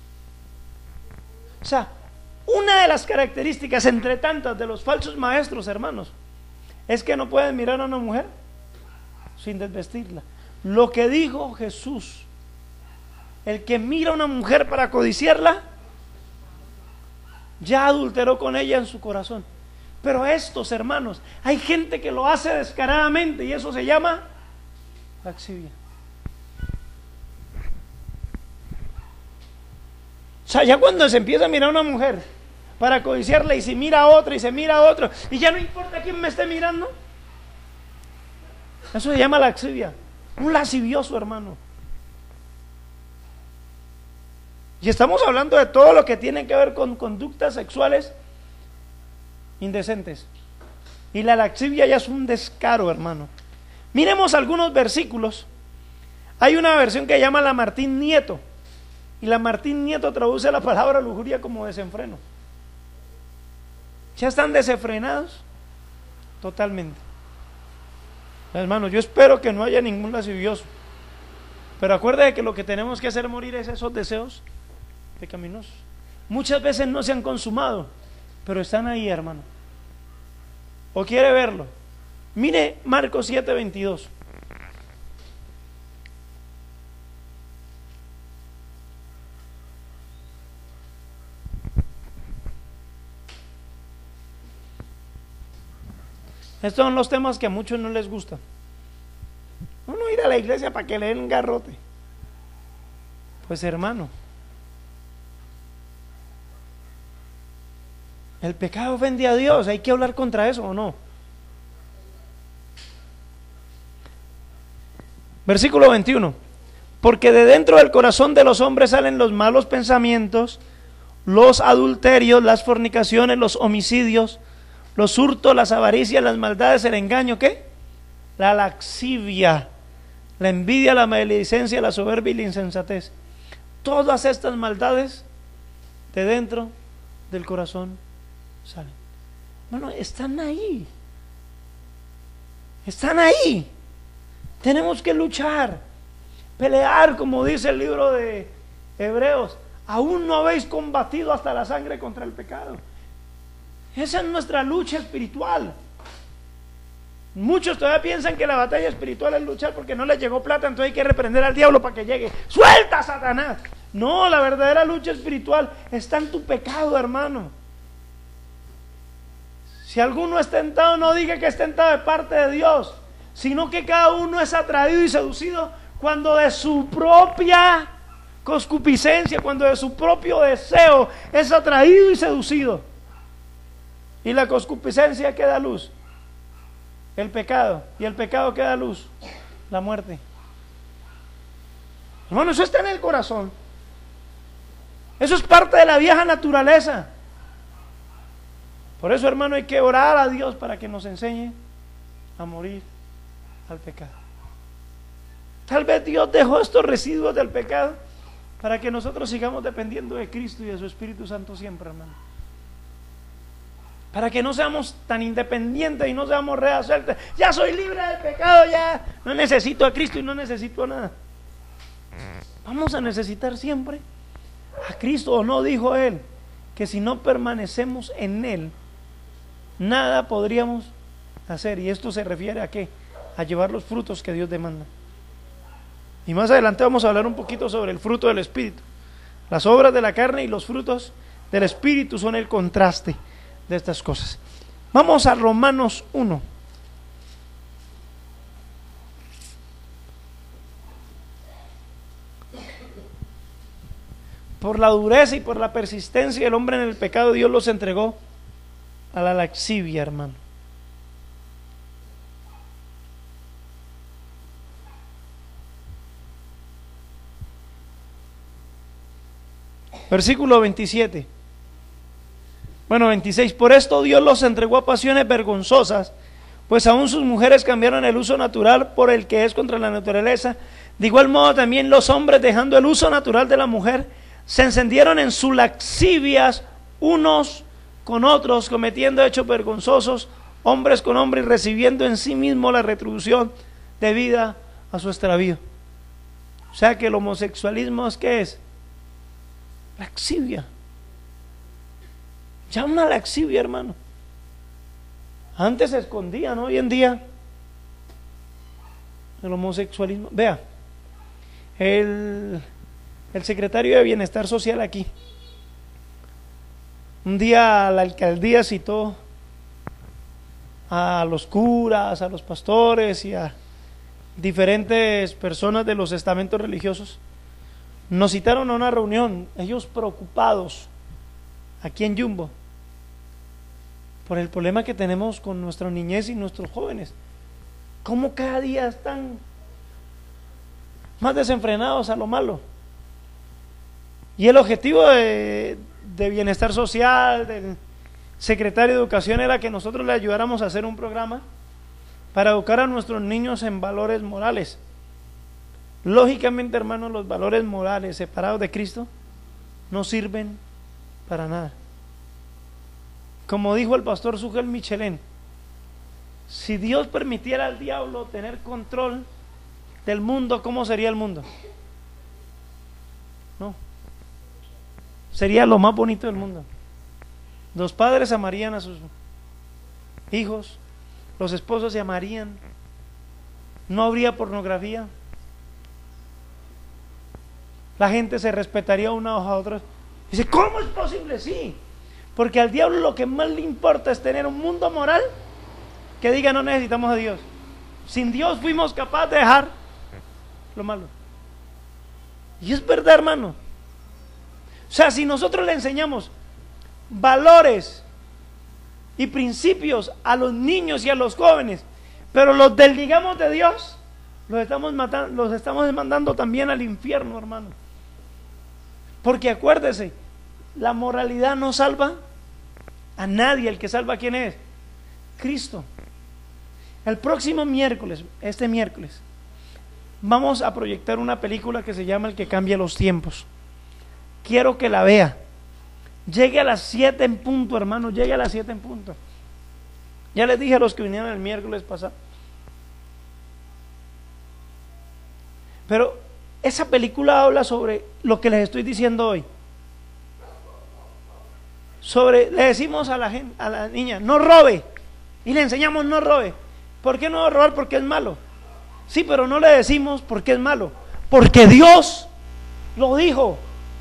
O sea, una de las características entre tantas de los falsos maestros, hermanos, es que no pueden mirar a una mujer sin desvestirla. Lo que dijo Jesús: el que mira a una mujer para codiciarla, ya adulteró con ella en su corazón. Pero estos, hermanos, hay gente que lo hace descaradamente, y eso se llama laxivia. O sea, ya cuando se empieza a mirar a una mujer para codiciarla, y se mira a otra y se mira a otro, y ya no importa quién me esté mirando, eso se llama laxivia. Un lascivioso, hermano. Y estamos hablando de todo lo que tiene que ver con conductas sexuales indecentes. Y la laxivia ya es un descaro, hermano. Miremos algunos versículos. Hay una versión que llama la Martín Nieto, y la Martín Nieto traduce la palabra lujuria como desenfreno. Ya están desenfrenados totalmente. Hermano, yo espero que no haya ningún lascivioso, pero acuérdate que lo que tenemos que hacer morir es esos deseos pecaminosos. Muchas veces no se han consumado, pero están ahí, hermano. ¿O quiere verlo? Mire Marcos 7:22. Estos son los temas que a muchos no les gustan. Uno ir a la iglesia para que le den un garrote. Pues, hermano, el pecado ofende a Dios. ¿Hay que hablar contra eso o no? Versículo 21. Porque de dentro del corazón de los hombres salen los malos pensamientos, los adulterios, las fornicaciones, los homicidios, los hurtos, las avaricias, las maldades, el engaño, ¿qué? La lascivia, la envidia, la maledicencia, la soberbia y la insensatez. Todas estas maldades de dentro del corazón salen. Bueno, están ahí. Están ahí. Tenemos que luchar, pelear, como dice el libro de Hebreos. Aún no habéis combatido hasta la sangre contra el pecado. Esa es nuestra lucha espiritual. Muchos todavía piensan que la batalla espiritual es luchar porque no les llegó plata, entonces hay que reprender al diablo para que llegue. ¡Suelta, Satanás! No, la verdadera lucha espiritual está en tu pecado, hermano. Si alguno es tentado, no diga que es tentado de parte de Dios, sino que cada uno es atraído y seducido cuando de su propia concupiscencia, cuando de su propio deseo es atraído y seducido. Y la concupiscencia que da luz, el pecado, y el pecado que da luz, la muerte. Hermano, eso está en el corazón. Eso es parte de la vieja naturaleza. Por eso, hermano, hay que orar a Dios para que nos enseñe a morir al pecado. Tal vez Dios dejó estos residuos del pecado para que nosotros sigamos dependiendo de Cristo y de su Espíritu Santo siempre, hermano. Para que no seamos tan independientes y no seamos rehacertes. Ya soy libre del pecado, ya no necesito a Cristo y no necesito a nada. Vamos a necesitar siempre a Cristo. ¿O no dijo Él que si no permanecemos en Él, nada podríamos hacer? Y esto se refiere a ¿qué? A llevar los frutos que Dios demanda. Y más adelante vamos a hablar un poquito sobre el fruto del Espíritu. Las obras de la carne y los frutos del Espíritu son el contraste de estas cosas. Vamos a Romanos 1. Por la dureza y por la persistencia del hombre en el pecado, Dios los entregó a la lascivia, hermano. Versículo 27. Bueno, 26. Por esto Dios los entregó a pasiones vergonzosas, pues aún sus mujeres cambiaron el uso natural por el que es contra la naturaleza. De igual modo también los hombres, dejando el uso natural de la mujer, se encendieron en sus lascivias unos con otros, cometiendo hechos vergonzosos, hombres con hombres, y recibiendo en sí mismo la retribución debida a su extravío. O sea que el homosexualismo es ¿qué es? Lascivia. Ya una lascivia, hermano. Antes se escondían, hoy en día el homosexualismo. Vea, el secretario de Bienestar Social aquí, un día la alcaldía citó a los curas, a los pastores y a diferentes personas de los estamentos religiosos. Nos citaron a una reunión, ellos preocupados aquí en Jumbo por el problema que tenemos con nuestra niñez y nuestros jóvenes. Cómo cada día están más desenfrenados a lo malo. Y el objetivo de Bienestar Social, del secretario de Educación, era que nosotros le ayudáramos a hacer un programa para educar a nuestros niños en valores morales. Lógicamente, hermanos, los valores morales separados de Cristo no sirven para nada. Como dijo el pastor Sugel Michelén, si Dios permitiera al diablo tener control del mundo, ¿cómo sería el mundo? No. Sería lo más bonito del mundo. Los padres amarían a sus hijos, los esposos se amarían, no habría pornografía, la gente se respetaría una a otra. Dice, ¿cómo es posible? Sí, porque al diablo lo que más le importa es tener un mundo moral que diga no necesitamos a Dios. Sin Dios fuimos capaces de dejar lo malo. Y es verdad, hermano. O sea, si nosotros le enseñamos valores y principios a los niños y a los jóvenes, pero los desligamos de Dios, los estamos matando, los estamos mandando también al infierno, hermano. Porque acuérdese, La moralidad no salva a nadie. El que salva, ¿quién es? Cristo. El próximo miércoles, este miércoles, vamos a proyectar una película que se llama El que cambia los tiempos. Quiero que la vea. Llegue a las 7 en punto, hermano, llegue a las 7 en punto. Ya les dije a los que vinieron el miércoles pasado. Pero esa película habla sobre lo que les estoy diciendo hoy. Le decimos a la gente, a la niña, no robe, y le enseñamos no robe. ¿Por qué no va a robar? Porque es malo. Sí, pero no le decimos por qué es malo, porque Dios lo dijo.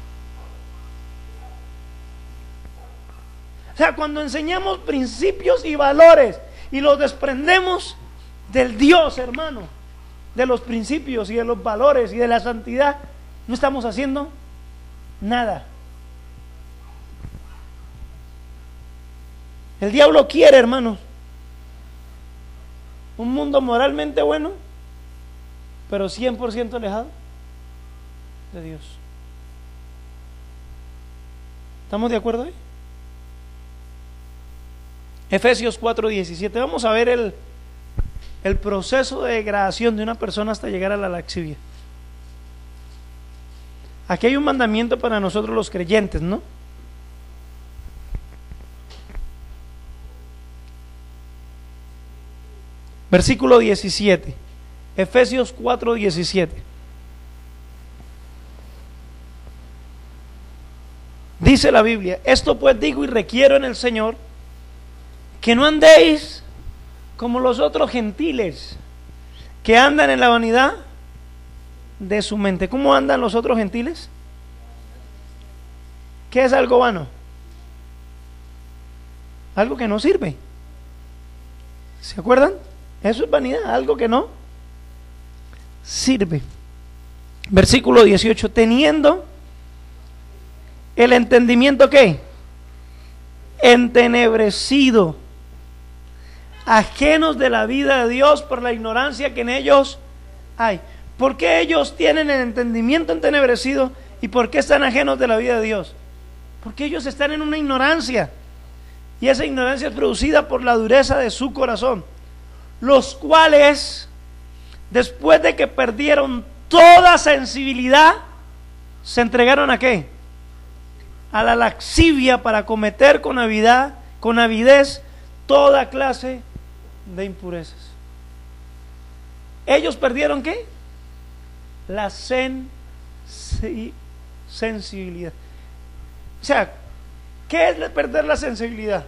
O sea, cuando enseñamos principios y valores y los desprendemos del Dios, hermano, de los principios y de los valores y de la santidad, no estamos haciendo nada. El diablo quiere, hermanos, un mundo moralmente bueno, pero 100% alejado de Dios. ¿Estamos de acuerdo ahí? Efesios 4:17. Vamos a ver el proceso de degradación de una persona hasta llegar a la laxivia. Aquí hay un mandamiento para nosotros los creyentes, ¿no? Versículo 17. Efesios 4:17. Dice la Biblia: esto pues digo y requiero en el Señor, que no andéis como los otros gentiles, que andan en la vanidad de su mente. ¿Cómo andan los otros gentiles? ¿Qué es algo vano? Algo que no sirve. ¿Se acuerdan? Eso es vanidad, algo que no sirve. Versículo 18. Teniendo el entendimiento, ¿qué? Entenebrecido, ajenos de la vida de Dios por la ignorancia que en ellos hay. ¿Por qué ellos tienen el entendimiento entenebrecido y por qué están ajenos de la vida de Dios? Porque ellos están en una ignorancia, y esa ignorancia es producida por la dureza de su corazón, los cuales, después de que perdieron toda sensibilidad, se entregaron ¿a qué? A la laxivia, para cometer con avidez toda clase de impurezas. Ellos perdieron ¿qué? La sensibilidad. O sea, ¿qué es perder la sensibilidad?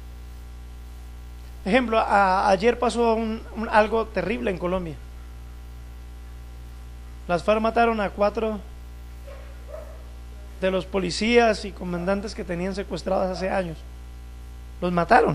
Ejemplo, ayer pasó algo terrible en Colombia. Las FARC mataron a 4 de los policías y comandantes que tenían secuestrados hace años. Los mataron.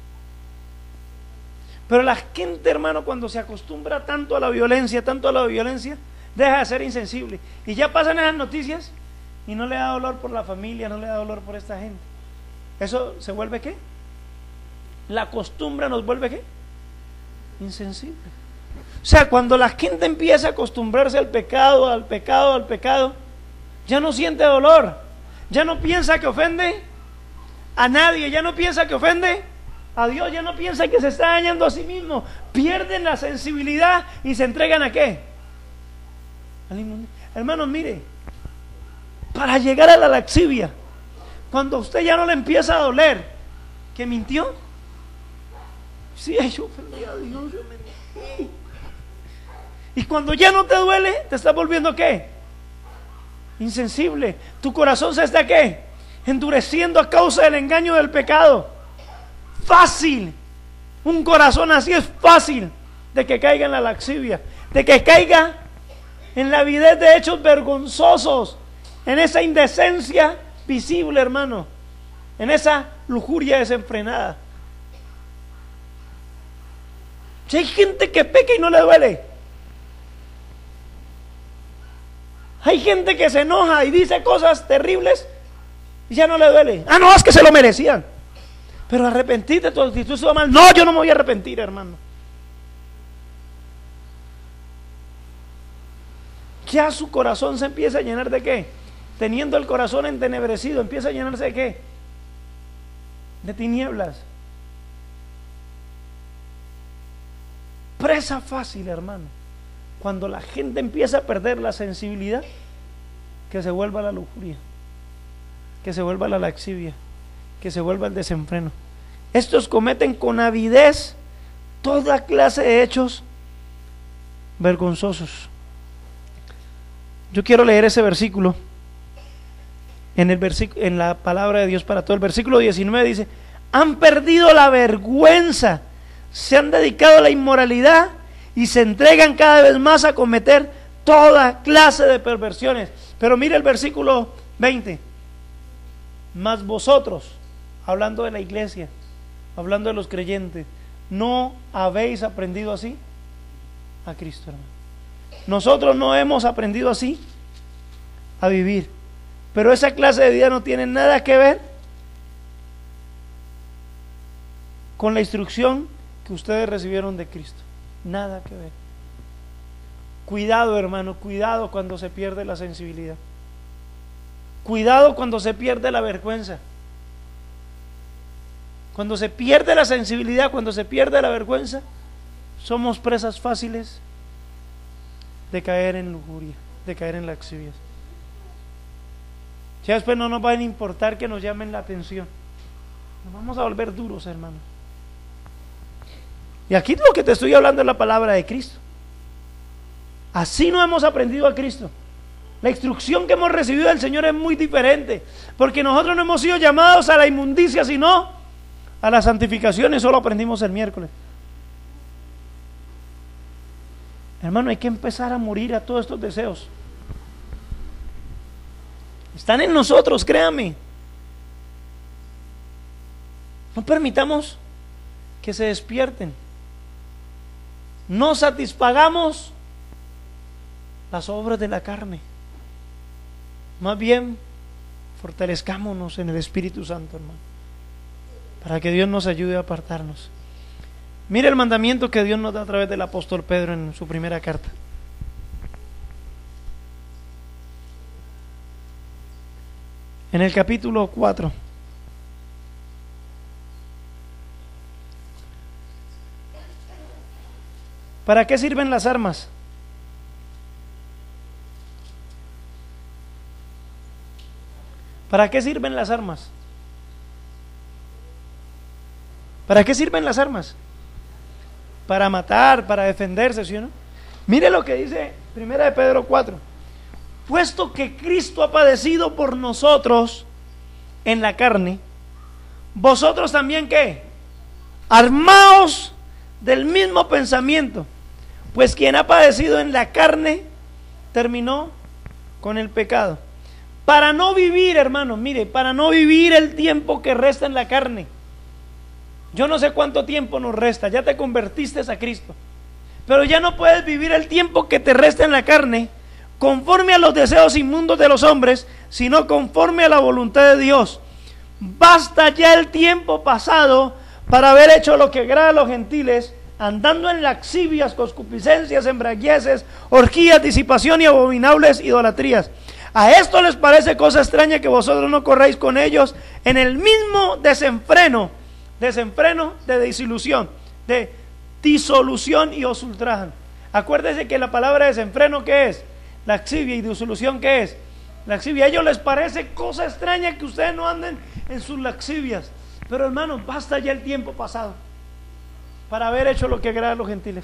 Pero la gente, hermano, cuando se acostumbra tanto a la violencia, deja de ser insensible. Y ya pasan esas noticias y no le da dolor por la familia, no le da dolor por esta gente. ¿Eso se vuelve qué? La costumbre nos vuelve ¿qué? Insensible. O sea, cuando la gente empieza a acostumbrarse al pecado, ya no siente dolor, ya no piensa que ofende a nadie, ya no piensa que ofende a Dios, ya no piensa que se está dañando a sí mismo. Pierden la sensibilidad y se entregan ¿a qué? Hermanos, mire, para llegar a la laxivia, cuando usted ya no le empieza a doler que mintió, sí, yo ofendí a Dios, yo mentí. Y cuando ya no te duele, te estás volviendo ¿qué? Insensible. Tu corazón se está ¿qué? Endureciendo a causa del engaño del pecado. Fácil. Un corazón así es fácil de que caiga en la laxivia, de que caiga en la avidez de hechos vergonzosos, en esa indecencia visible, hermano, en esa lujuria desenfrenada. Si hay gente que peca y no le duele, hay gente que se enoja y dice cosas terribles y ya no le duele. Ah, no, es que se lo merecían. Pero arrepentirte, tu actitud estuvo mal. No, yo no me voy a arrepentir, hermano. Ya su corazón se empieza a llenar de ¿qué? teniendo el corazón entenebrecido, empieza a llenarse ¿de qué? De tinieblas. Presa fácil, hermano. Cuando la gente empieza a perder la sensibilidad, que se vuelva la lujuria, que se vuelva la laxivia, que se vuelva el desenfreno. Estos cometen con avidez toda clase de hechos vergonzosos. Yo quiero leer ese versículo en la palabra de Dios para todo. El versículo 19 dice: han perdido la vergüenza, se han dedicado a la inmoralidad y se entregan cada vez más a cometer toda clase de perversiones. Pero mire el versículo 20: mas vosotros, hablando de la iglesia, hablando de los creyentes, ¿no habéis aprendido así a Cristo, hermano? Nosotros no hemos aprendido así a vivir, pero esa clase de vida no tiene nada que ver con la instrucción que ustedes recibieron de Cristo. Nada que ver. Cuidado, hermano, cuidado cuando se pierde la sensibilidad. Cuidado cuando se pierde la vergüenza. Cuando se pierde la sensibilidad, cuando se pierde la vergüenza, somos presas fáciles de caer en lujuria, de caer en laxivias. Ya después no nos va a importar que nos llamen la atención. Nos vamos a volver duros, hermano. Y aquí lo que te estoy hablando es la palabra de Cristo. Así no hemos aprendido a Cristo. La instrucción que hemos recibido del Señor es muy diferente, porque nosotros no hemos sido llamados a la inmundicia, sino a la santificación, y solo aprendimos el miércoles. Hermano, hay que empezar a morir a todos estos deseos. Están en nosotros, créame. No permitamos que se despierten. No satisfagamos las obras de la carne. Más bien, fortalezcámonos en el Espíritu Santo, hermano, para que Dios nos ayude a apartarnos. Mire el mandamiento que Dios nos da a través del apóstol Pedro en su primera carta. En el capítulo 4. ¿Para qué sirven las armas? ¿Para qué sirven las armas? ¿Para qué sirven las armas? Para matar, para defenderse, ¿sí o no? Mire lo que dice 1 de Pedro 4. Puesto que Cristo ha padecido por nosotros en la carne, vosotros también, ¿qué? Armaos del mismo pensamiento, pues quien ha padecido en la carne terminó con el pecado. Para no vivir, hermano, mire, para no vivir el tiempo que resta en la carne. Yo no sé cuánto tiempo nos resta, ya te convertiste a Cristo, pero ya no puedes vivir el tiempo que te resta en la carne conforme a los deseos inmundos de los hombres, sino conforme a la voluntad de Dios. Basta ya el tiempo pasado para haber hecho lo que agrada a los gentiles, andando en laxivias, concupiscencias, embriagueces, orgías, disipación y abominables idolatrías. A esto les parece cosa extraña que vosotros no corréis con ellos en el mismo desenfreno de desilusión, de disolución, y os ultrajan. Acuérdese que la palabra desenfreno, ¿qué es? Laxivia. Y disolución, ¿qué es? Laxivia. A ellos les parece cosa extraña que ustedes no anden en sus laxivias. Pero hermanos, basta ya el tiempo pasado para haber hecho lo que agrada a los gentiles.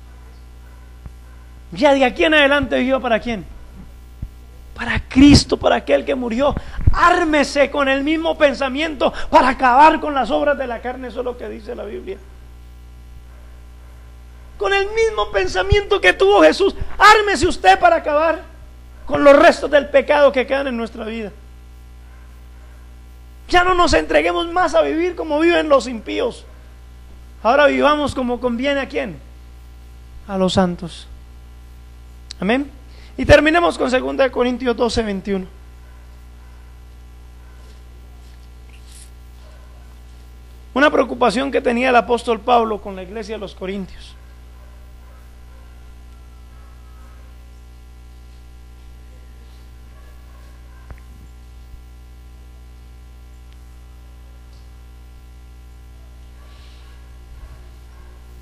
Ya de aquí en adelante viva ¿para quién? Para Cristo, para aquel que murió. Ármese con el mismo pensamiento para acabar con las obras de la carne. Eso es lo que dice la Biblia. Con el mismo pensamiento que tuvo Jesús, ármese usted para acabar con los restos del pecado que quedan en nuestra vida. Ya no nos entreguemos más a vivir como viven los impíos. Ahora vivamos como conviene ¿a quién? A los santos. Amén. Y terminemos con 2 Corintios 12, 21. Una preocupación que tenía el apóstol Pablo con la iglesia de los Corintios.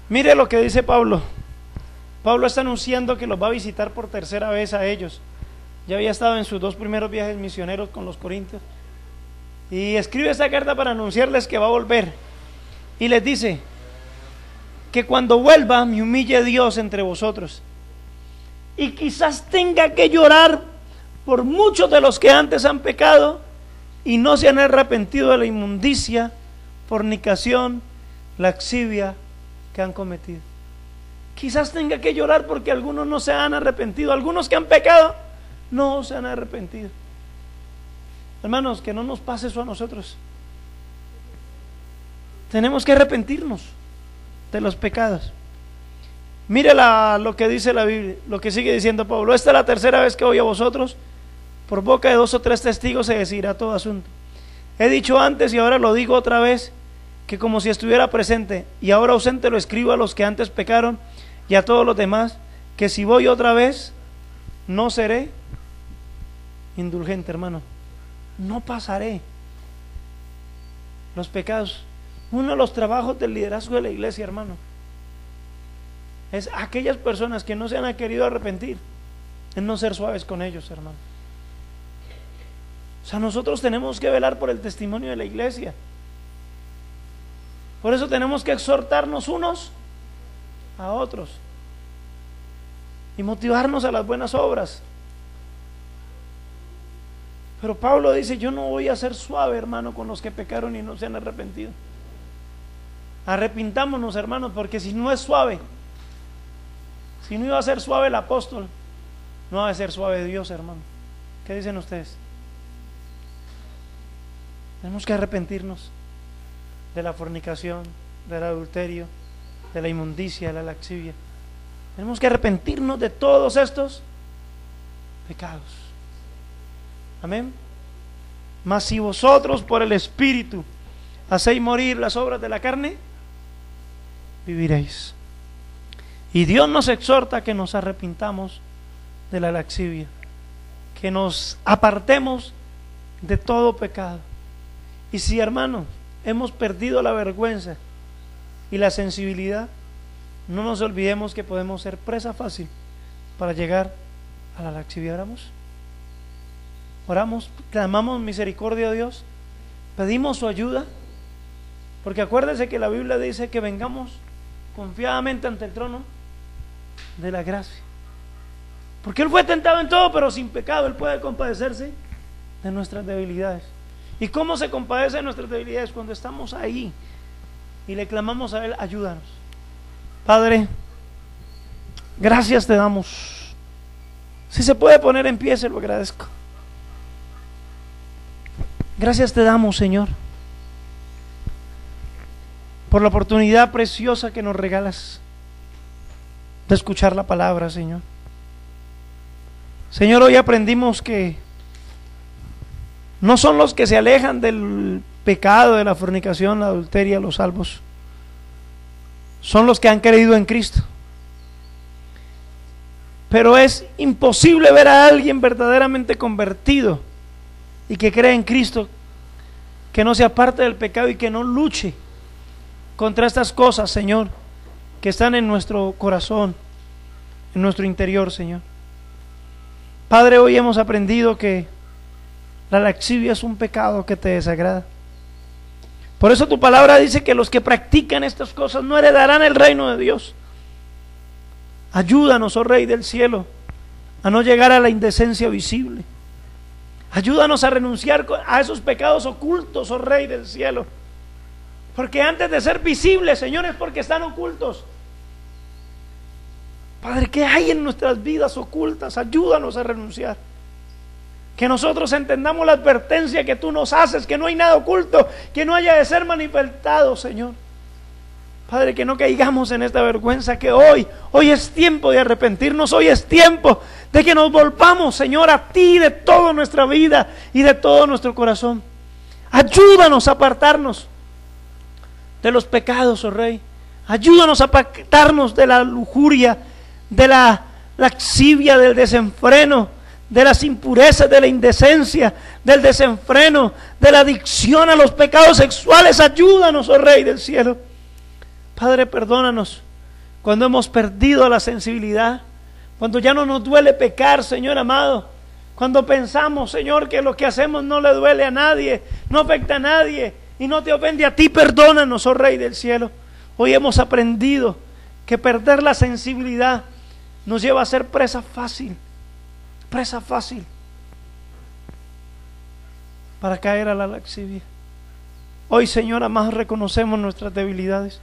Mire lo que dice Pablo. Pablo está anunciando que los va a visitar por tercera vez a ellos. Ya había estado en sus 2 primeros viajes misioneros con los corintios. Y escribe esta carta para anunciarles que va a volver. Y les dice que cuando vuelva me humille Dios entre vosotros. Y quizás tenga que llorar por muchos de los que antes han pecado y no se han arrepentido de la inmundicia, fornicación, laxivia que han cometido. Quizás tenga que llorar porque algunos no se han arrepentido, algunos que han pecado no se han arrepentido. Hermanos, que no nos pase eso a nosotros. Tenemos que arrepentirnos de los pecados. Mire lo que dice la Biblia, lo que sigue diciendo Pablo. Esta es la tercera vez que voy a vosotros. Por boca de 2 o 3 testigos se decidirá todo asunto. He dicho antes y ahora lo digo otra vez, que como si estuviera presente y ahora ausente lo escribo a los que antes pecaron y a todos los demás, que si voy otra vez no seré indulgente, hermano. No pasaré los pecados. Uno de los trabajos del liderazgo de la iglesia, hermano, es aquellas personas que no se han querido arrepentir, es no ser suaves con ellos, hermano. O sea, nosotros tenemos que velar por el testimonio de la iglesia. Por eso tenemos que exhortarnos unos a otros y motivarnos a las buenas obras. Pero Pablo dice, yo no voy a ser suave, hermano, con los que pecaron y no se han arrepentido. Arrepintámonos, hermanos, porque si no es suave, si no iba a ser suave el apóstol, no va a ser suave Dios, hermano. ¿Qué dicen ustedes? Tenemos que arrepentirnos de la fornicación, del adulterio, de la inmundicia, de la laxivia. Tenemos que arrepentirnos de todos estos pecados. Amén. Mas si vosotros por el Espíritu hacéis morir las obras de la carne, viviréis. Y Dios nos exhorta a que nos arrepintamos de la laxivia, que nos apartemos de todo pecado. Y si, hermanos, hemos perdido la vergüenza y la sensibilidad, no nos olvidemos que podemos ser presa fácil para llegar a la laxivia. Oramos, clamamos misericordia a Dios, pedimos su ayuda, porque acuérdense que la Biblia dice que vengamos confiadamente ante el trono de la gracia, porque Él fue tentado en todo, pero sin pecado. Él puede compadecerse de nuestras debilidades. ¿Y cómo se compadece de nuestras debilidades? Cuando estamos ahí y le clamamos a Él, ayúdanos. Padre, gracias te damos. Si se puede poner en pie, se lo agradezco. Gracias te damos, Señor, por la oportunidad preciosa que nos regalas de escuchar la palabra, Señor. Señor, hoy aprendimos que no son los que se alejan del pecado, de la fornicación, la adulteria, los salvos. Son los que han creído en Cristo. Pero es imposible ver a alguien verdaderamente convertido y que cree en Cristo, que no se aparte del pecado y que no luche contra estas cosas, Señor, que están en nuestro corazón, en nuestro interior, Señor. Padre, hoy hemos aprendido que la laxivia es un pecado que te desagrada. Por eso tu palabra dice que los que practican estas cosas no heredarán el reino de Dios. Ayúdanos, oh Rey del cielo, a no llegar a la indecencia visible. Ayúdanos a renunciar a esos pecados ocultos, oh Rey del cielo, porque antes de ser visibles, Señor, es porque están ocultos. Padre, ¿qué hay en nuestras vidas ocultas? Ayúdanos a renunciar. Que nosotros entendamos la advertencia que tú nos haces, que no hay nada oculto, que no haya de ser manifestado, Señor. Padre, que no caigamos en esta vergüenza, que hoy es tiempo de arrepentirnos, hoy es tiempo de que nos volvamos, Señor, a ti de toda nuestra vida y de todo nuestro corazón. Ayúdanos a apartarnos de los pecados, oh Rey. Ayúdanos a apartarnos de la lujuria, de la laxivia, del desenfreno, de las impurezas, de la indecencia, del desenfreno, de la adicción a los pecados sexuales. Ayúdanos, oh Rey del cielo. Padre, perdónanos cuando hemos perdido la sensibilidad, cuando ya no nos duele pecar, Señor amado, cuando pensamos, Señor, que lo que hacemos no le duele a nadie, no afecta a nadie y no te ofende a ti, perdónanos, oh Rey del cielo. Hoy hemos aprendido que perder la sensibilidad nos lleva a ser presa fácil para caer a la lascivia. Hoy, Señor amado, reconocemos nuestras debilidades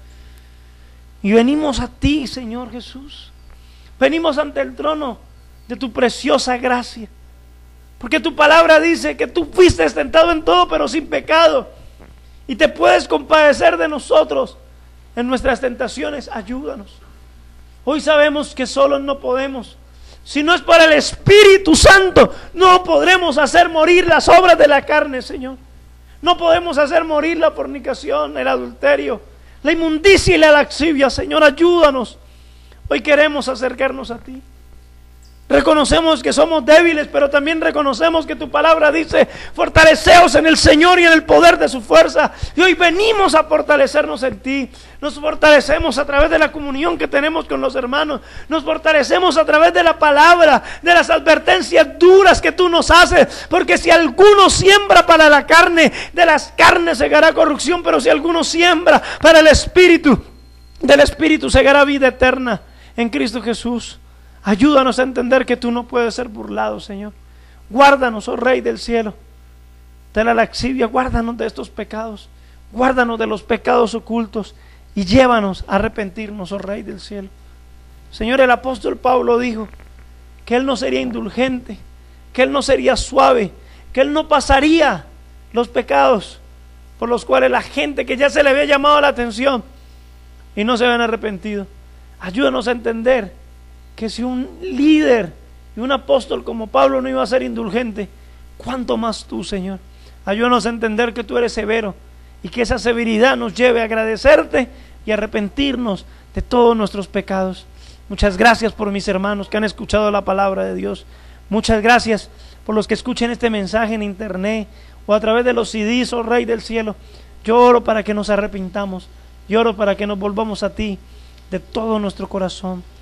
y venimos a ti, Señor Jesús. Venimos ante el trono de tu preciosa gracia, porque tu palabra dice que tú fuiste tentado en todo, pero sin pecado, y te puedes compadecer de nosotros en nuestras tentaciones. Ayúdanos. Hoy sabemos que solos no podemos. Si no es por el Espíritu Santo, no podremos hacer morir las obras de la carne, Señor. No podemos hacer morir la fornicación, el adulterio, la inmundicia y la lascivia. Señor, ayúdanos. Hoy queremos acercarnos a ti. Reconocemos que somos débiles, pero también reconocemos que tu palabra dice: fortaleceos en el Señor y en el poder de su fuerza. Y hoy venimos a fortalecernos en ti. Nos fortalecemos a través de la comunión que tenemos con los hermanos. Nos fortalecemos a través de la palabra, de las advertencias duras que tú nos haces. Porque si alguno siembra para la carne, de las carnes segará corrupción. Pero si alguno siembra para el Espíritu, del Espíritu segará vida eterna en Cristo Jesús. Ayúdanos a entender que tú no puedes ser burlado, Señor. Guárdanos, oh Rey del cielo, de la lascivia. Guárdanos de estos pecados. Guárdanos de los pecados ocultos y llévanos a arrepentirnos, oh Rey del cielo. Señor, el apóstol Pablo dijo que él no sería indulgente, que él no sería suave, que él no pasaría los pecados por los cuales la gente que ya se le había llamado la atención y no se habían arrepentido. Ayúdanos a entender que si un líder y un apóstol como Pablo no iba a ser indulgente, ¿cuánto más tú, Señor? Ayúdanos a entender que tú eres severo y que esa severidad nos lleve a agradecerte y arrepentirnos de todos nuestros pecados. Muchas gracias por mis hermanos que han escuchado la palabra de Dios. Muchas gracias por los que escuchen este mensaje en internet o a través de los CDs, oh Rey del cielo. Yo oro para que nos arrepintamos. Yo oro para que nos volvamos a ti de todo nuestro corazón.